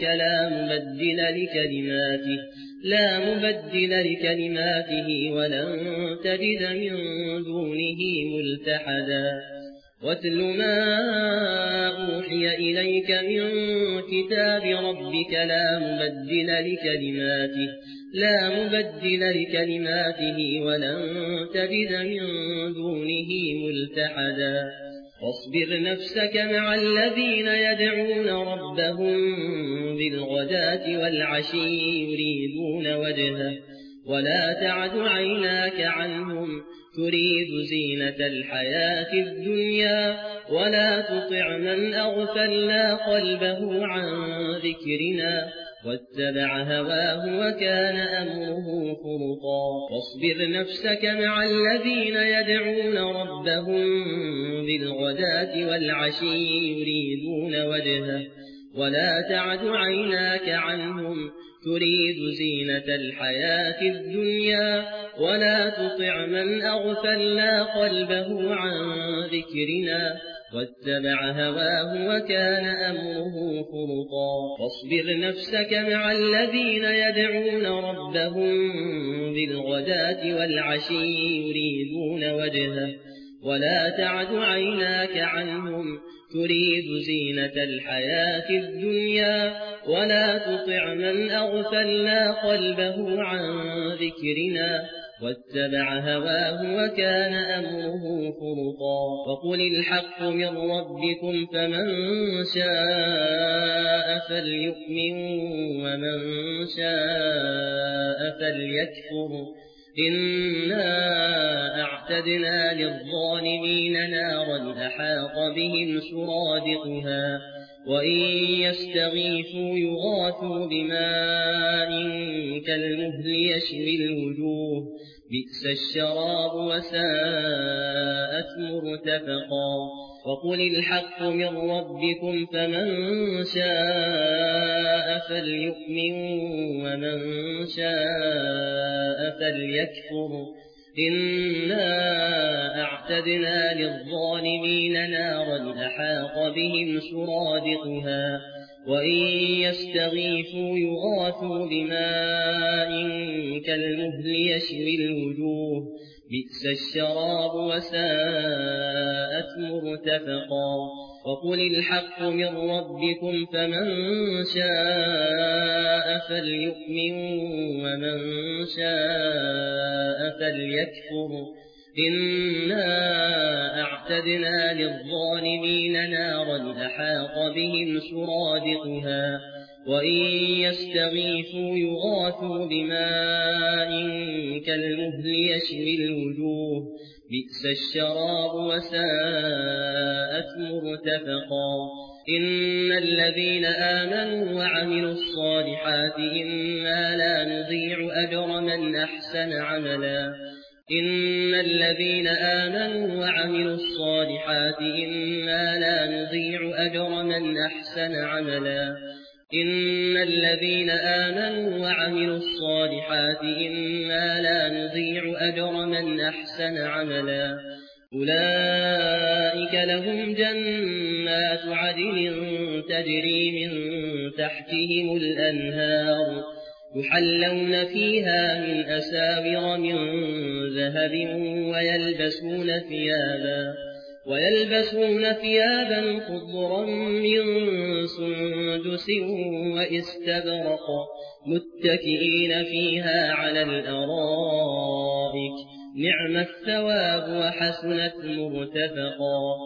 لا مبدل لكلماته ولن تجد من دونه ملتحدا واتل ما أوحي إليك من كتاب ربك لا مبدل لكلماته ولن تجد من دونه ملتحدا واصبر نفسك مع الذين يدعون ربهم بالغداة والعشي يريدون وجهه ولا تعد عيناك عنهم تريد زينة الحياة الدنيا ولا تطع من أغفلنا قلبه عن ذكرنا واتبع هواه وكان أمره فرطا واصبر نفسك مع الذين يدعون ربهم بالغداة والعشي يريدون وجهه ولا تعد عيناك عنهم تريد زينة الحياة الدنيا ولا تطع من أغفلنا قلبه عن ذكرنا واتبع هواه وكان أمره فرطا واصبر نفسك مع الذين يدعون ربهم بالغداة والعشي يريدون وجهه ولا تعد عيناك عنهم تريد زينة الحياة الدنيا ولا تطع من أغفلنا قلبه عن ذكرنا واتبع هواه وكان أمره فرطا وقل الحق من ربكم فمن شاء فليؤمن ومن شاء فليكفر إنا أعتدنا للظالمين نارا أحاط بهم سرادقها وإن يستغيثوا يغاثوا بماء كالمهل يشوي الوجوه بئس الشراب وساءت مرتفقا وقل الحق من ربكم فمن شاء فليؤمن ومن شاء فليكفر إنا أعتدنا للظالمين نارا أحاط بهم سرادقها وإن يستغيثوا يغاثوا بماء كالمهل يشوي الوجوه بئس الشراب وساءت مرتفقا وقل الحق من ربكم فمن شاء فليؤمن ومن شاء فليكفر إنا أعتدنا للظالمين نارا أحاط بهم سرادقها وإن يستغيثوا يغاثوا بماء كالمهل يشوي الوجوه بئس الشراب وساءت مرتفقا إن الذين آمنوا وعملوا الصالحات إنا لا نضيع أجر من أحسن عملا إن الذين آمنوا وعملوا الصالحات إنا لا نضيع أجر من أحسن عملا إن الذين آمنوا وعملوا الصالحات إنا لا نضيع أجر من أحسن عملا أولئك لهم جنات عدن تجري من تحتهم الأنهار يحلون فيها من أساور من ذهب ويلبسون ثيابا خضرا من سندس واستبرق متكئين فيها على الأرائك نعم الثواب وحسنت مرتفقا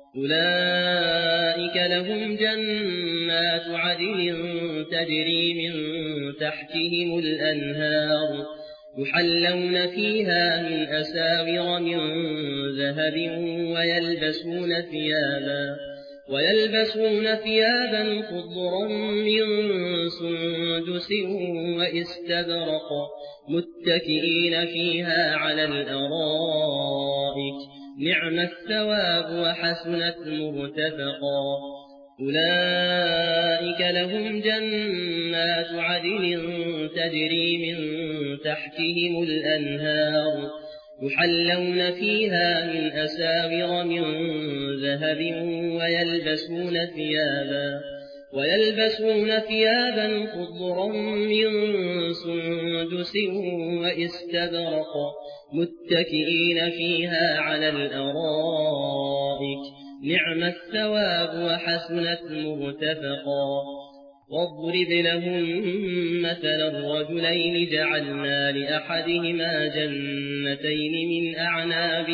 أولئك لهم جنات عدن تجري من تحتهم الأنهار يحلون فيها من أساور من ذهب ويلبسون ثيابا خضرا من سندس واستبرق متكئين فيها على الأرائك نعم الثواب وحسنت مرتفقا أولئك لهم جنات عدن تجري من تحتهم الأنهار يحلون فيها من أساور من ذهب ويلبسون ثيابا خضرا من سندس واستبرق متكئين فيها على الأرائك نعم الثواب وحسنت مرتفقا واضرب لهم مثلا الرجلين جعلنا لأحدهما جنتين من أعناب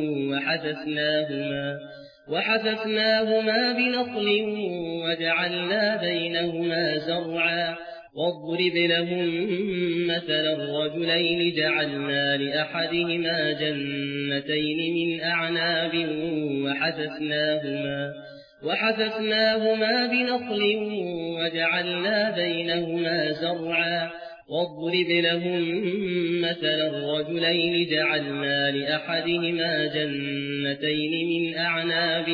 وحففناهما بنخل وجعلنا بينهما زرعا واضرب لهم مثلا الرجلين جعلنا لأحدهما جنتين من أعناب وحففناهما بنخل وجعلنا بينهما زرعا واضرب لهم مثلا الرجلين جعلنا لأحدهما جنتين من أعناب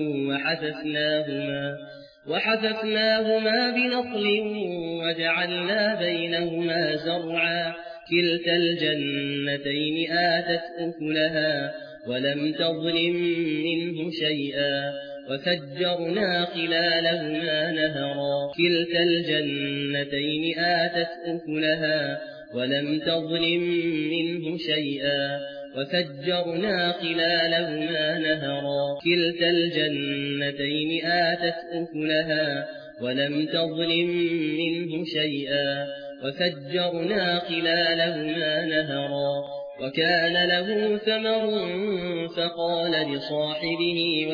وحففناهما بنخل وجعلنا بينهما زرعا كلتا الجنتين آتت أكلها ولم تظلم منه شيئا وفجرنا خلالهما نهرا كلتا الجنتين آتت أكلها ولم تظلم منه شيئا وفجرنا خلالهما نهرا كلتا الجنتين آتت أكلها ولم تظلم منه شيئا وفجرنا خلالهما نهرا وكان له ثمر فقال لصاحبه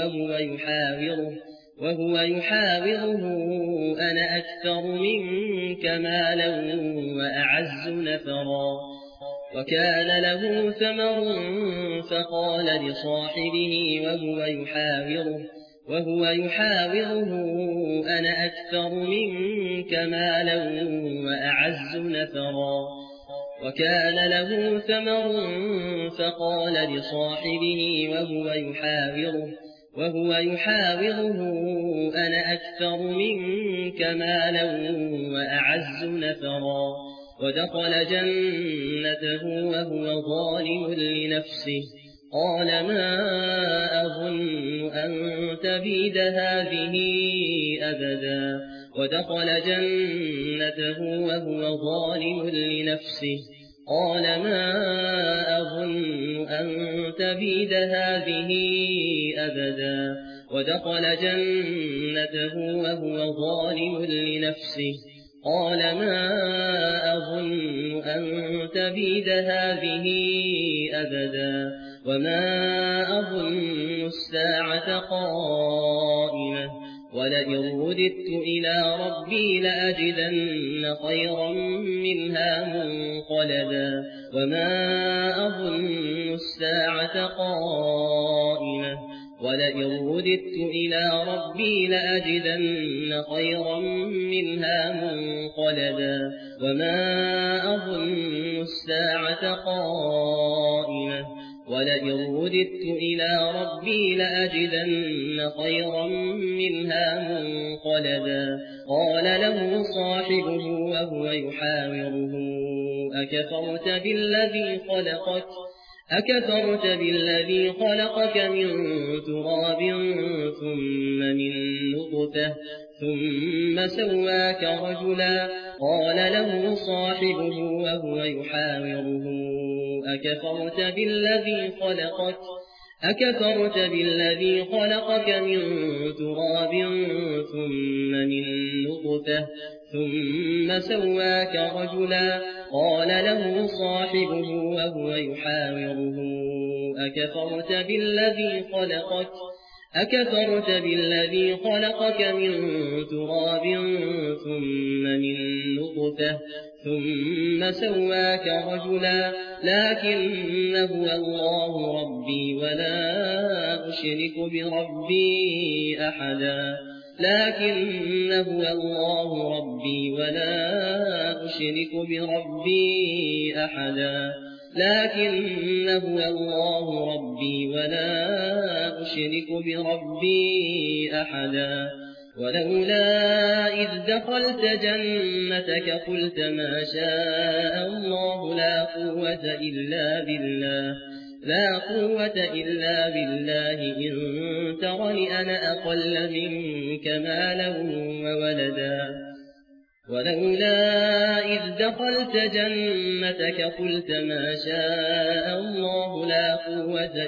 وهو يحاوره أنا أكثر منك مالا وأعز نفرا. وكان له ثمر فقال لصاحبه وهو يحاوره أنا أكثر منك مالا وأعز نفرا. وكان له ثمر فقال لصاحبه وهو يحاوره أنا أكثر منك مالا وأعز نفرا. ودخل جنته وهو ظالم لنفسه قال ما أظن أن تبيد هذه أبدا. ودخل جنته وهو ظالم لنفسه قال ما أظن أن تبيد هذه أبدا. ودخل جنته وهو ظالم لنفسه قال ما أظن أن تبيد هذه أبدا. وما أظن الساعة قائمة ولئن رددت إلى ربي لأجدن خيرا منها منقلبا. وما أظن الساعة قائمة ولئن رددت إلى ربي لأجدن خيرا منها منقلبا. وما أظن الساعة قائمة ولئن رددت إلى ربي لأجدن خيرا منها منقلبا. قال له صاحبه وهو يحاوره أكفرت بالذي خلقك من تراب ثم من نطفة ثم سواك رجلا. قال له صاحبه وهو يحاوره أكفرت بالذي خلقك من تراب ثم من نطفة ثم سواك رجلا. قال له صاحبه وهو يحاوره أكفرت بالذي خلقك من تراب ثم من نطفة ثم سواك رجلا. لكن هو الله ربي ولا أشرك بربي أحدا. لكن هو الله ربي ولا أشرك بربي أحدا. لكن هو الله ربي ولا أشرك بربي أحدا. ولولا إذ دخلت جنتك قلت ما شاء الله لا قوة إلا بالله إن ترني أنا أقل منك مالا وولدا. ولولا إذ دخلت جنتك قلت ما شاء الله لا قوة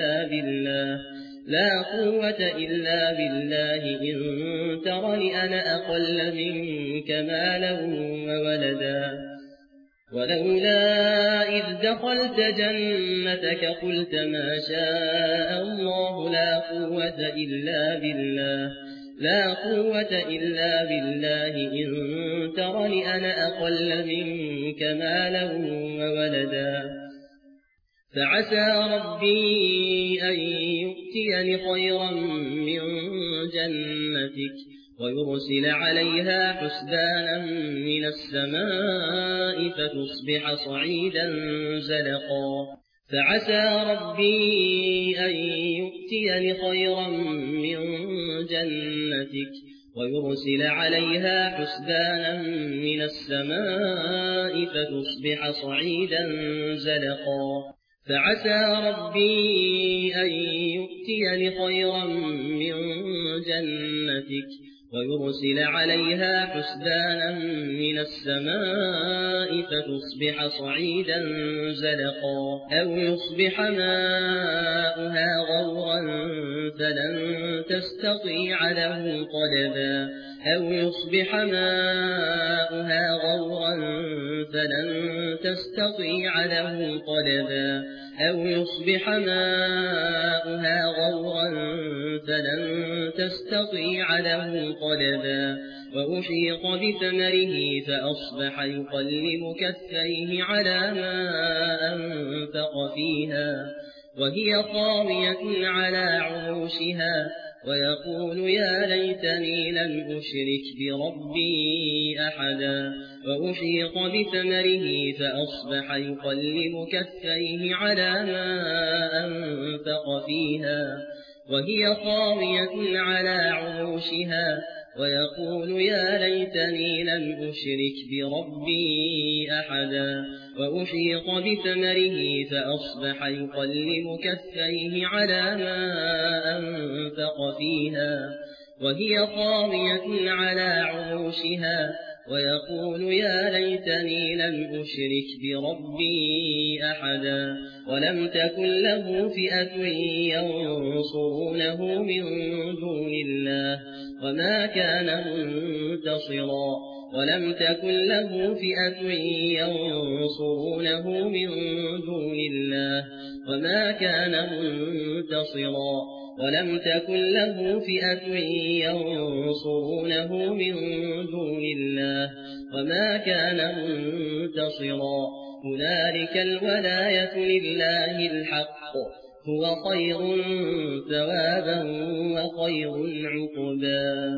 إلا بالله إن ترني أنا أقل منك مالا وولدا. ولولا إذ دخلت جنتك قلت ما شاء الله لا قوة إلا بالله إن ترني أنا أقل منك مالا وولدا. فعسى ربي أن يؤتيني خيرا من جنتك ويرسل عليها حسبانا من السماء فتصبح صعيدا زلقا. فعسى ربي أن يؤتيني خيرا من جنتك ويرسل عليها حسبانا من السماء فتصبح صعيدا زلقا. فعسى ربي أن يؤتيني خيرا من جنتك ويرسل عليها حسبانا من السماء فتصبح صعيدا زلقا أو يصبح ماؤها غورا فلن تستطيع له طلبا أو يصبح ماؤها غورا فلن تستطيع له طلبا أو يصبح ماؤها غورا فلن تستطيع له طلبا وأحيط بثمره فأصبح يقلب كفيه على ما أنفق فيها وهي خاوية على عروشها ويقول يا ليتني لم أشرك بربي أحدا وأحيط بثمره فأصبح يقلب كفيه على ما أنفق فيها وهي خاوية على عروشها ويقول يا ليتني لم أشرك بربي أحدا وأحيط بثمره فأصبح يقلب كفيه على ما أنفق فيها وهي خاوية على عروشها ويقول يا ليتني لم أشرك بربي أحدا ولم تكن له فئة ينصرونه من دون الله وما كان منتصرا ولم تكن له فئة ينصرونه من دون الله وما كان منتصرا ولم تكن له فئة ينصرونه من دون الله وما كان منتصرا هنالك الولاية لله الحق هو خير ثوابا وخير عقبا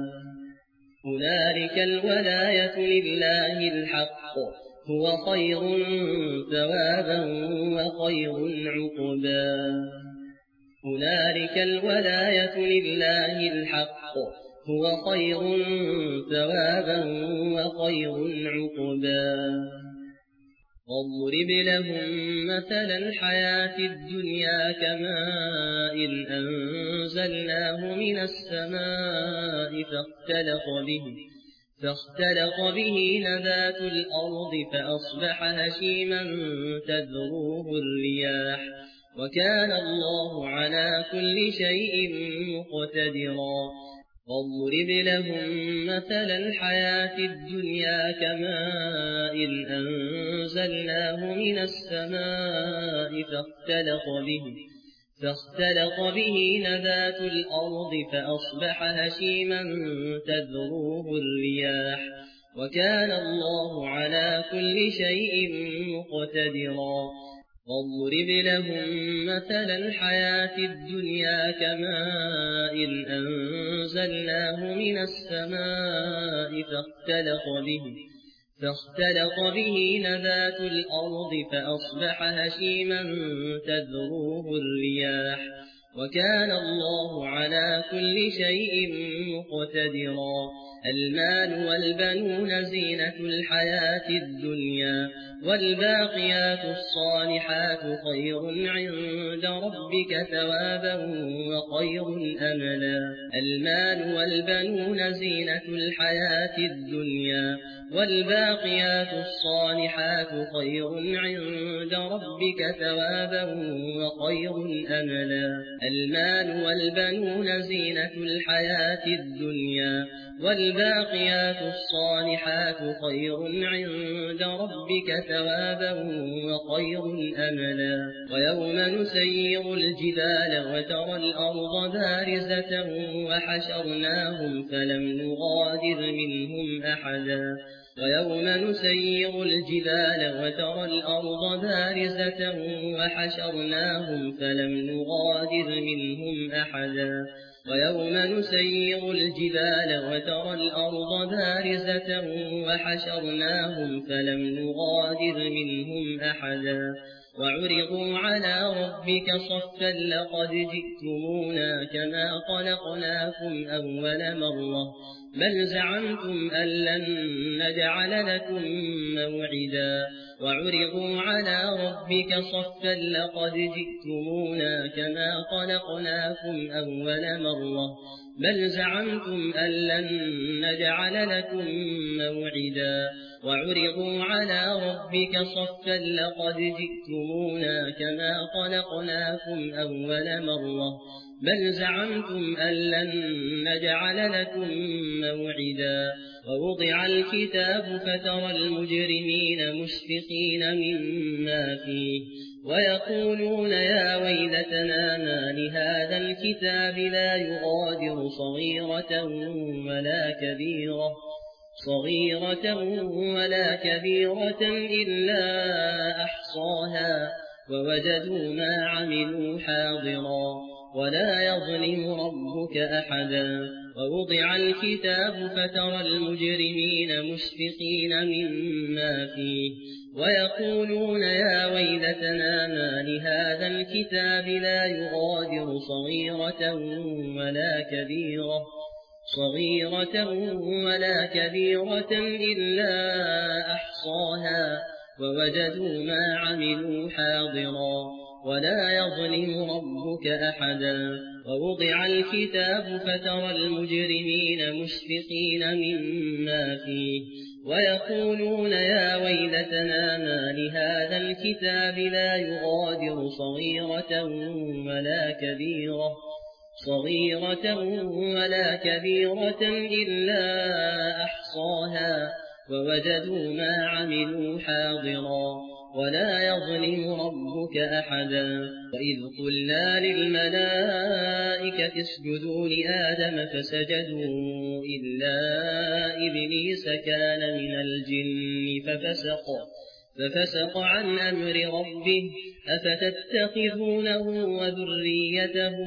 هنالك الولاية لله الحق هو خير ثوابا وخير عقبا هنالك الولاية لله الحق هو خير ثوابا وخير عقبا واضرب لهم مثل الحياة الدنيا كماء أنزلناه من السماء فاختلط به نبات الأرض فأصبح هشيما تذروه الرياح وكان الله على كل شيء مقتدرا واضرب لهم مثل الحياة الدنيا كماء أنزلناه من السماء فاختلط به نبات الأرض فأصبح هشيما تذروه الرياح وكان الله على كل شيء مقتدرا واضرب لهم مثل الحياة الدنيا كماء أنزلناه من السماء فاختلط به نبات الأرض فأصبح هشيما تذروه الرياح وكان الله على كل شيء مقتدرا المال والبنون زينة الحياة الدنيا والباقيات الصالحات خير عند ربك ثوابا وخير أملا المال والبنون زينة الحياة الدنيا والباقيات الصالحات خير عند ربك ثوابا وخير أملا المال والبنون زينة الحياة الدنيا والباقيات الصالحات خير عند ربك ثوابا وخير أملا ويوم نسير الجبال وترى الأرض بارزة وحشرناهم فلم نغادر منهم أحدا ويوم نسير الجبال وترى الأرض بارزة وحشرناهم فلم نغادر منهم أحدا ويوم نسير الجبال وترى الأرض بارزة وحشرناهم فلم نغادر منهم أحدا وعرضوا على ربك صفا لقد جئتمونا كما خلقناكم أول مرة بل زعمتم أن لن نجعل لكم موعدا وعرضوا على ربك صفا لقد جئتمونا كما خلقناكم أول مرة بل زعمتم أن لن نجعل لكم موعدا وعرضوا على ربك صفا لقد جئتمونا كما خلقناكم أول مرة بل زعمتم أن لن نجعل لكم موعدا ووضع الكتاب فترى المجرمين مشفقين مما فيه ويقولون يا ويلتنا ما لهذا الكتاب لا يغادر صغيرة ولا كبيرة إلا أحصاها ووجدوا ما عملوا حاضرا ولا يظلم ربك أحدا ووضع الكتاب فترى المجرمين مشفقين مما فيه ويقولون يا ويلتنا ما لهذا الكتاب لا يغادر صغيرة ولا كبيرة إلا أحصاها ووجدوا ما عملوا حاضرا ولا يظلم ربك أحدا ووضع الكتاب فترى المجرمين مشفقين مما فيه ويقولون يا ويلتنا ما لهذا الكتاب لا يغادر صغيرة ولا كبيرة إلا أحصاها ووجدوا ما عملوا حاضرا ولا يظلم ربك أحدا وإذ قلنا للملائكة اسجدوا لآدم فسجدوا إلا إبليس كان من الجن ففسق عن أمر ربه أفتتخذونه وذريته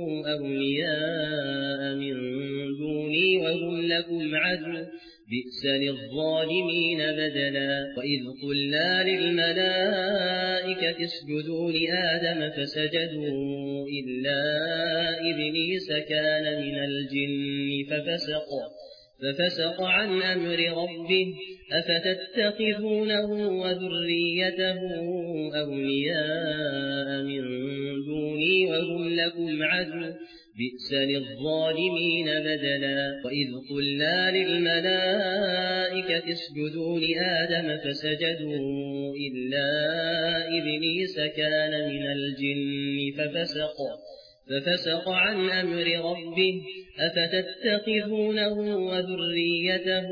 أولياء من دوني وهم لكم عدو بئس للظالمين بدلا وإذ قلنا للملائكة اسجدوا لآدم فسجدوا إلا إبليس كان من الجن ففسق عن أمر ربه أفتتخذونه وذريته أولياء من دوني وهم لكم عدو بئس للظالمين بدلا وإذ قلنا للملائكة اسجدوا لآدم فسجدوا إلا إبليس كان من الجن ففسق عن أمر ربه أفتتخذونه وذريته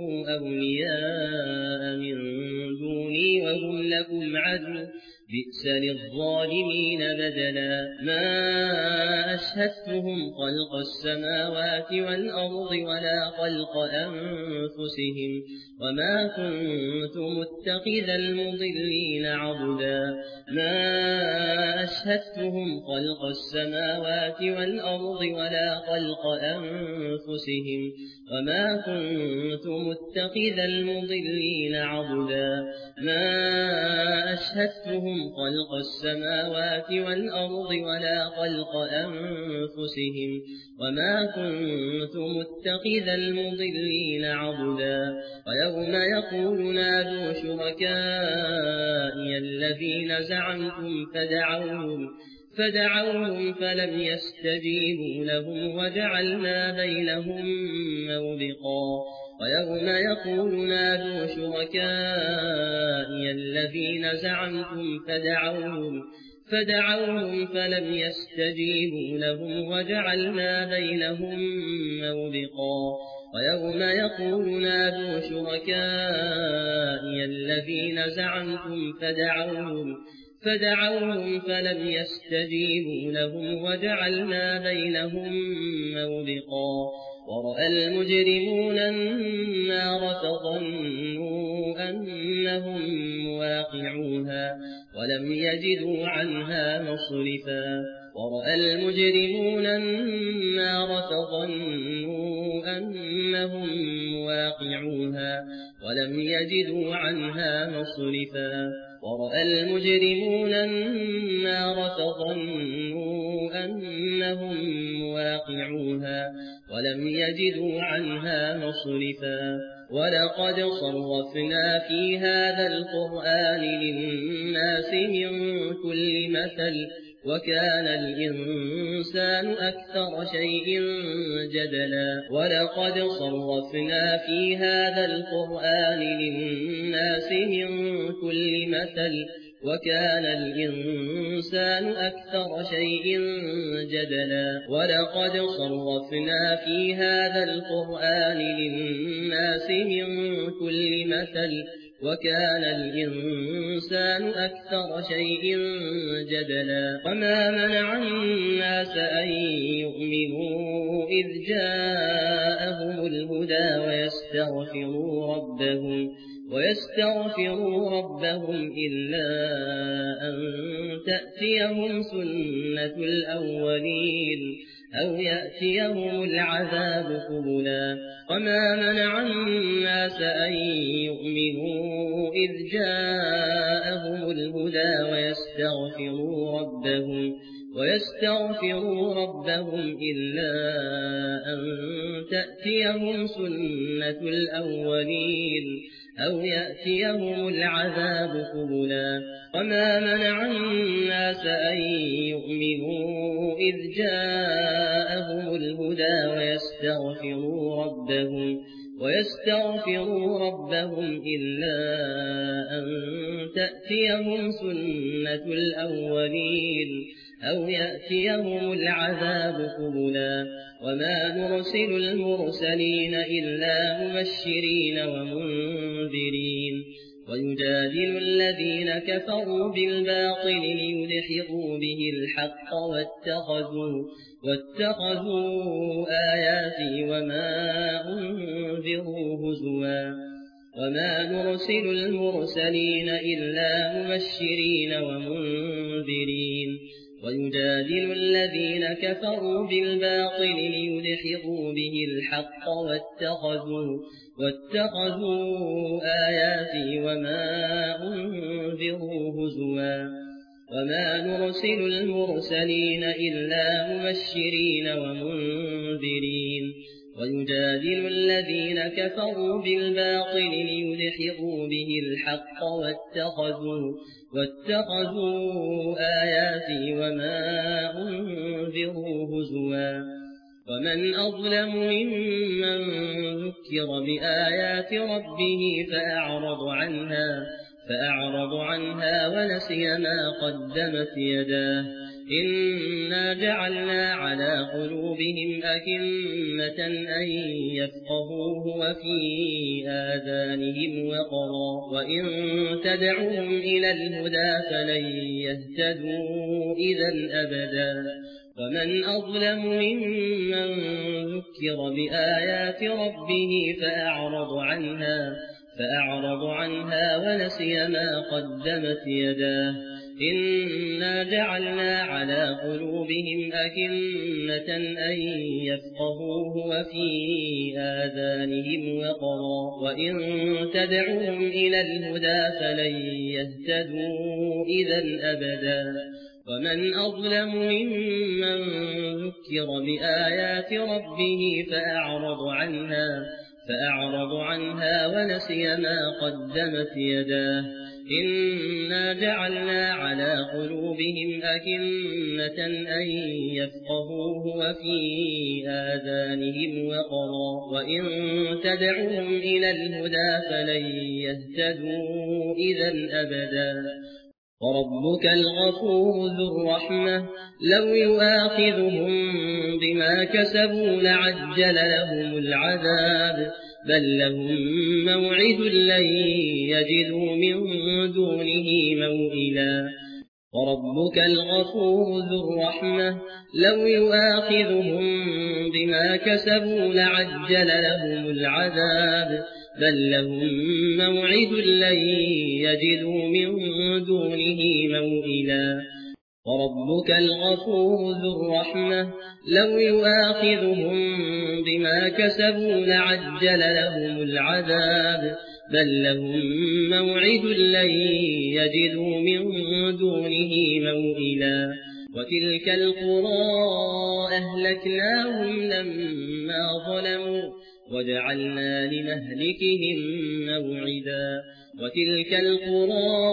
أولياء من دوني وهم لكم عدو بئس للظالمين بدلا ما أشهدتهم خلق السماوات والأرض ولا خلق أنفسهم وما كنت متخذ المضلين عضدا ما أشهدتهم خلق السماوات والأرض ولا خلق أنفسهم وما كنت متخذ المضلين عضدا ما أشهدتهم خلق السماوات والأرض ولا خلق أنفسهم وما كنت متخذ المضلين عضدا ويوم يقول نادوا شركائي الذين زعمتم فدعوهم فلم يستجيبوا لهم وجعلنا بينهم موبقا ويوم يقول نادوا شركائي الذين زعمتم فدعوهم فلم يستجيبوا لهم وجعلنا بينهم موبقا ويوم يقول نادوا شركائي الذين زعمتم فدعوهم فلم يستجيبوا لهم وجعلنا بينهم موبقا ورأى المجرمون النار فظنوا أنهم مواقعوها ولم يجدوا عنها مصرفا ورأى المجرمون النار فظنوا أنهم مواقعوها ولم يجدوا عنها مصرفا ورأى المجرمون النار فظنوا أنهم مواقعوها ولم يجدوا عنها مصرفا ولقد صرفنا في هذا القرآن للناس من كل مثل وكان الإنسان أكثر شيء جدلا ولقد صرفنا في هذا القرآن للناس من كل مثل وكان الإنسان أكثر شيء جدلا ولقد صرفنا في هذا القرآن للناس من كل مثل وكان الإنسان أكثر شيء جدلا وما منع الناس أن يؤمنوا إذ جاءهم الهدى ويستغفروا ربهم إلا أن تأتيهم سنة الأولين أو يأتيهم العذاب قبلا وما منع الناس أن يؤمنوا إذ جاءهم الهدى ويستغفروا ربهم إلا أن تأتيهم سنة الأولين أو يأتيهم العذاب قبلا وما منع الناس أن يؤمنوا إذ جاءهم الهدى ويستغفروا ربهم إلا أن تأتيهم سنة الأولين أو يأتيهم العذاب قبلا وما نرسل المرسلين إلا مبشرين ومنذرين ويجادل الذين كفروا بالباطل ليدحضوا به الحق واتخذوا آياتي وما أنذروا هزوا وما نرسل المرسلين إلا مبشرين ومنذرين ويجادل الذين كفروا بالباطل ليدحضوا به الحق واتخذوا آياتي وما أنذروا هزوا وما نرسل المرسلين إلا مبشرين ومنذرين ويجادل الذين كفروا بالباطل ليدحضوا به الحق واتخذوا آياتي وما أنذروا هزوا ومن أظلم ممن ذكر بآيات ربه فأعرض عنها ونسي ما قدمت يداه إنا جعلنا على قلوبهم أكنة أن يفقهوه وفي آذانهم وقرا وإن تدعوهم إلى الهدى فلن يهتدوا إذا أبدا ومن أظلم ممن ذكر بآيات ربه فأعرض عنها ونسي ما قدمت يداه إنا جعلنا على قلوبهم أكنة أن يفقهوه وفي آذانهم وقرا وإن تدعوهم إلى الهدى فلن يهتدوا إذا أبدا ومن أظلم ممن ذكر بآيات ربه فأعرض عنها ونسي ما قدمت يداه إنا جعلنا على قلوبهم أكنة أن يفقهوه وفي آذانهم وقرا وإن تدعوهم إلى الهدى فلن يهتدوا إذا أبدا وربك الغفور ذو الرحمة لو يؤاخذهم بما كسبوا لعجل لهم العذاب بل لهم موعد لن يجدوا من دونه موئلا وربك الغفور ذو الرحمة لو يؤاخذهم بما كسبوا لعجل لهم العذاب بل لهم موعد لن يجدوا من دونه موئلا وربك الغفور ذو الرحمة لو يؤاخذهم بما كسبوا لعجل لهم العذاب بل لهم موعد لن يجدوا من دونه موئلا وتلك القرى أهلكناهم لما ظلموا وجعلنا لمهلكهم موعدا وتلك القرى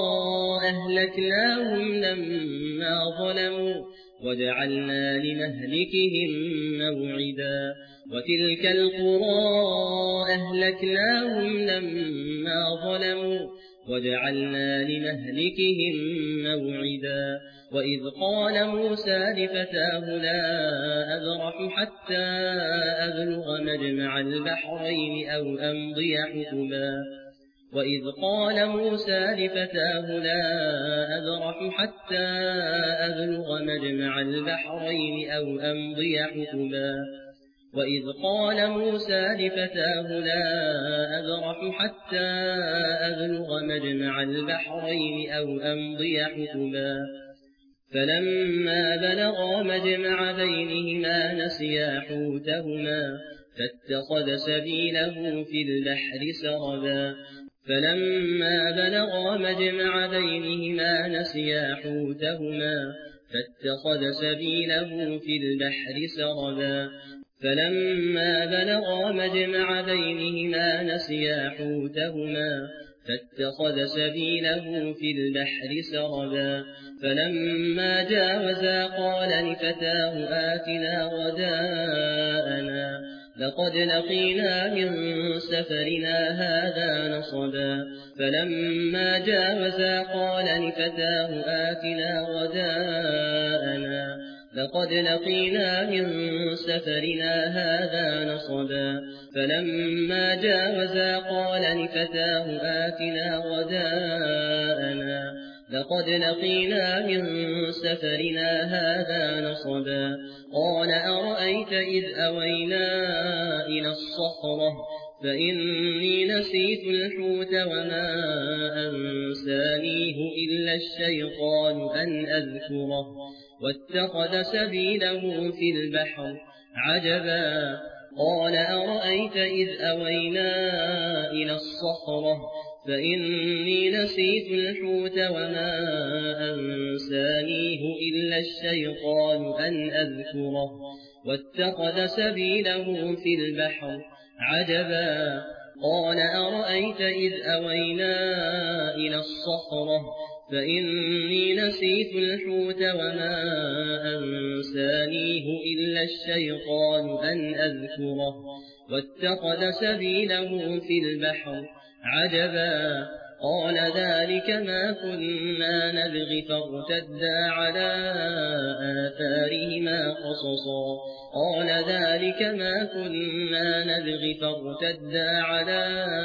أهلكناهم لما ظلموا وجعلنا لمهلكهم موعدا وتلك القرى أهلكناهم لما ظلموا وجعلنا لمهلكهم موعدا وإذ قال موسى لفتاه لا أبرح حتى أبلغ مجمع البحرين أو أمضي حقبا وإذ قال موسى لفتاه لا أبرح حتى أبلغ مجمع البحرين أو أمضي حقبا وإذ قال موسى لفتاه لا أبرح حتى أبلغ مجمع البحرين أو أمضي حقبا فلما بلغا مجمع بينهما نسيا حوتهما فاتخذ سبيله في البحر سربا فلما بلغا مجمع بينهما نسيا حوتهما فاتخذ سبيله في البحر سربا فلما بلغا مجمع بينهما نسيا حوتهما فاتخذ سبيله في البحر سربا فلما جاوزا قال لفتاه آتنا غداءنا لقد لقينا من سفرنا هذا نصبا فلما جاوزا قال لفتاه آتنا غداءنا لقد لقينا من سفرنا هذا نصبا فلما جاوزا قال لفتاه آتنا غداءنا لقد لقينا من سفرنا هذا نصبا قال أرأيت إذ أوينا إلى الصخرة فإني نسيت الحوت وما أنسانيه إلا الشيطان أن أذكره واتخذ سبيله في البحر عجبا قال أرأيت إذ أوينا إلى الصخرة فإني نسيت الحوت وما أنسانيه إلا الشيطان أن أذكره واتخذ سبيله في البحر عجبا قال أرأيت إذ أوينا إلى الصخرة فإني نسيت الحوت وما أنسانيه إلا الشيطان أن أذكره واتخذ سبيله في البحر عجبا قال ذلك ما كنا نبغي فارتدا على آثارهما قصصا قال ذلك ما كنا نبغي فارتدا على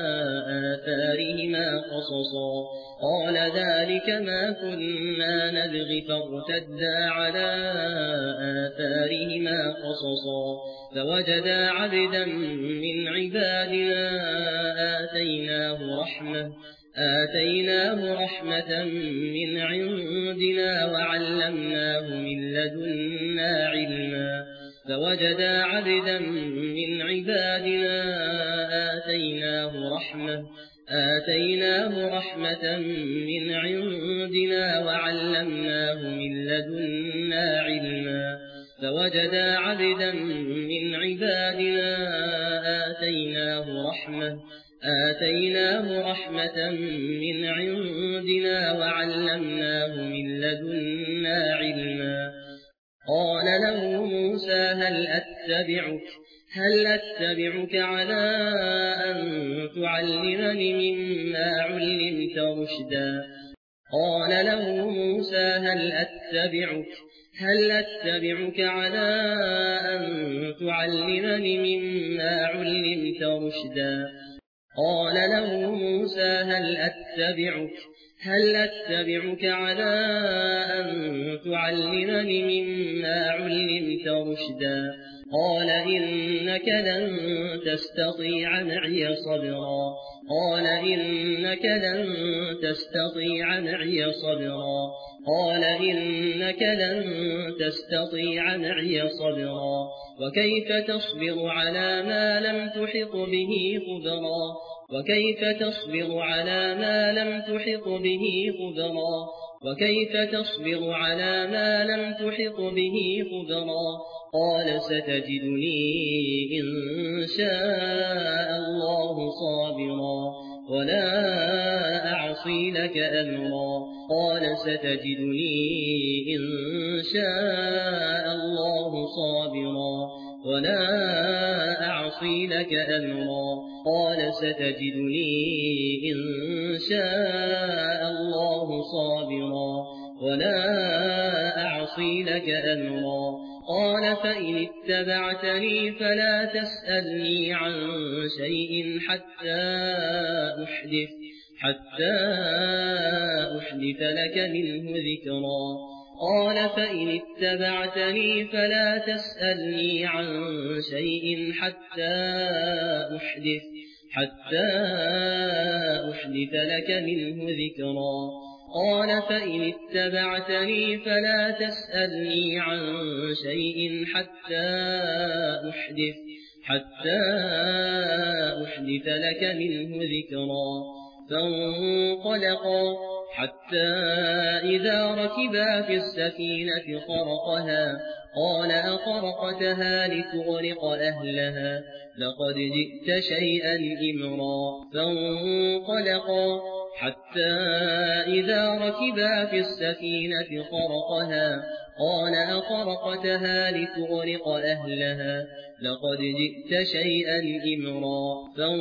آثارهما قصصا قال ذلك ما كنا نبغي فارتدا على آثارهما قصصا فوجدا عبدا من عبادنا آتيناه رحمة من عندنا وعلمناه من لدنا علما فوجدا عبدا من عبادنا آتيناه رحمة من عندنا وعلمناه من لدنا علما فوجدا عبدا من عبادنا آتيناه رحمة من عندنا وعلمناه من لدنا علما قال له موسى هل أتبعك على أن تعلمني مما علمت رشدا قال له موسى هل أتبعك على أن تعلمني مما علمت رشدا قال له موسى هل أتبعك على أن تعلمني مما علمت رشدا قال إنك لن تستطيع معي صبرا قال إنك لن تستطيع معي صبرا قال إنك لن تستطيع معي صبرا وكيف تصبر على ما لم تحط به خبرا وكيف تصبر على ما لم تحط به خبرا وكيف تصبر على ما لم تحط به خبرا قال ستجدني إن شاء الله صابرا ولا أعصي لك أمرا قال ستجدني إن شاء الله صابرا ولا أعصي لك أمرا قال ستجدني إن شاء الله صابرا ولا أعصي لك أمرا قال فإن اتبعتني فلا تسألني عن شيء حتى أحدث لك منه ذكرا قال فإن اتبعتني فلا تسألني عن شيء حتى أحدث لك منه ذكرا قال فإن اتبعتني فلا تسألني عن شيء حتى أحدث لك منه ذكرا فانطلقا حتى إذا ركبا في السفينة خرقها قال أخرقتها لتغرق أهلها لقد جئت شيئا إمرا فانطلقا حتى إذا ركبا في السفينة خرقها قال أخرقتها لتغرق أهلها لقد جئت شيئا إمرا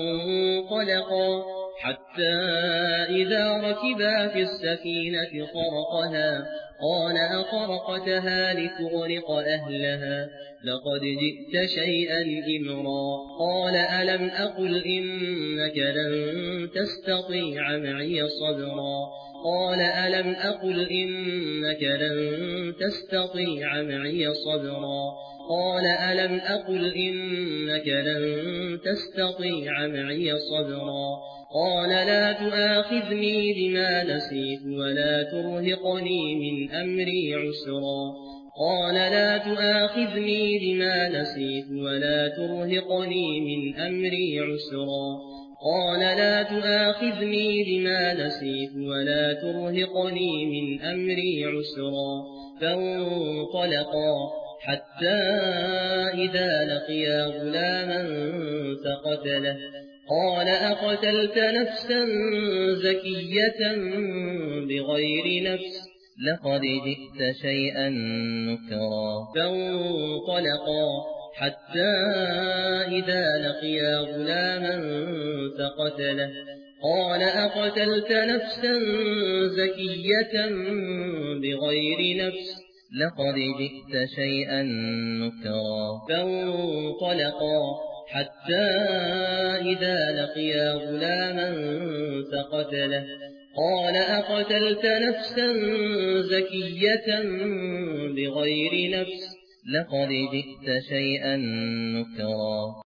فانطلقا حتى إذا ركبا في السفينة خرقها قال أخرقتها لتغرق أهلها لقد جئت شيئا إمرا قال ألم أقل إنك لن تستطيع معي صبرا قال ألم أقل إنك لن تستطيع معي صبرا قال ألم أقل إنك لن تستطيع معي صبرا قال لا تؤاخذني بما نسيت ولا ترهقني من أمري عسرا قال لا تؤاخذني بما نسيت ولا ترهقني من أمري عسرا قال لا تؤاخذني بما نسيت ولا ترهقني من أمري عسرا فانطلقا حتى إذا لقيا غلاما فقتله قال أقتلت نفسا زكية بغير نفس لقد جئت شيئا نكرا فانطلقا حتى إذا لقيا غلاما فقتله قال أقتلت نفسا زكية بغير نفس لقد جئت شيئا نكرا فانطلقا حتى إذا لقيا غلاما فقتله قال أقتلت نفسا زكية بغير نفس لقد جئت شيئا نكرا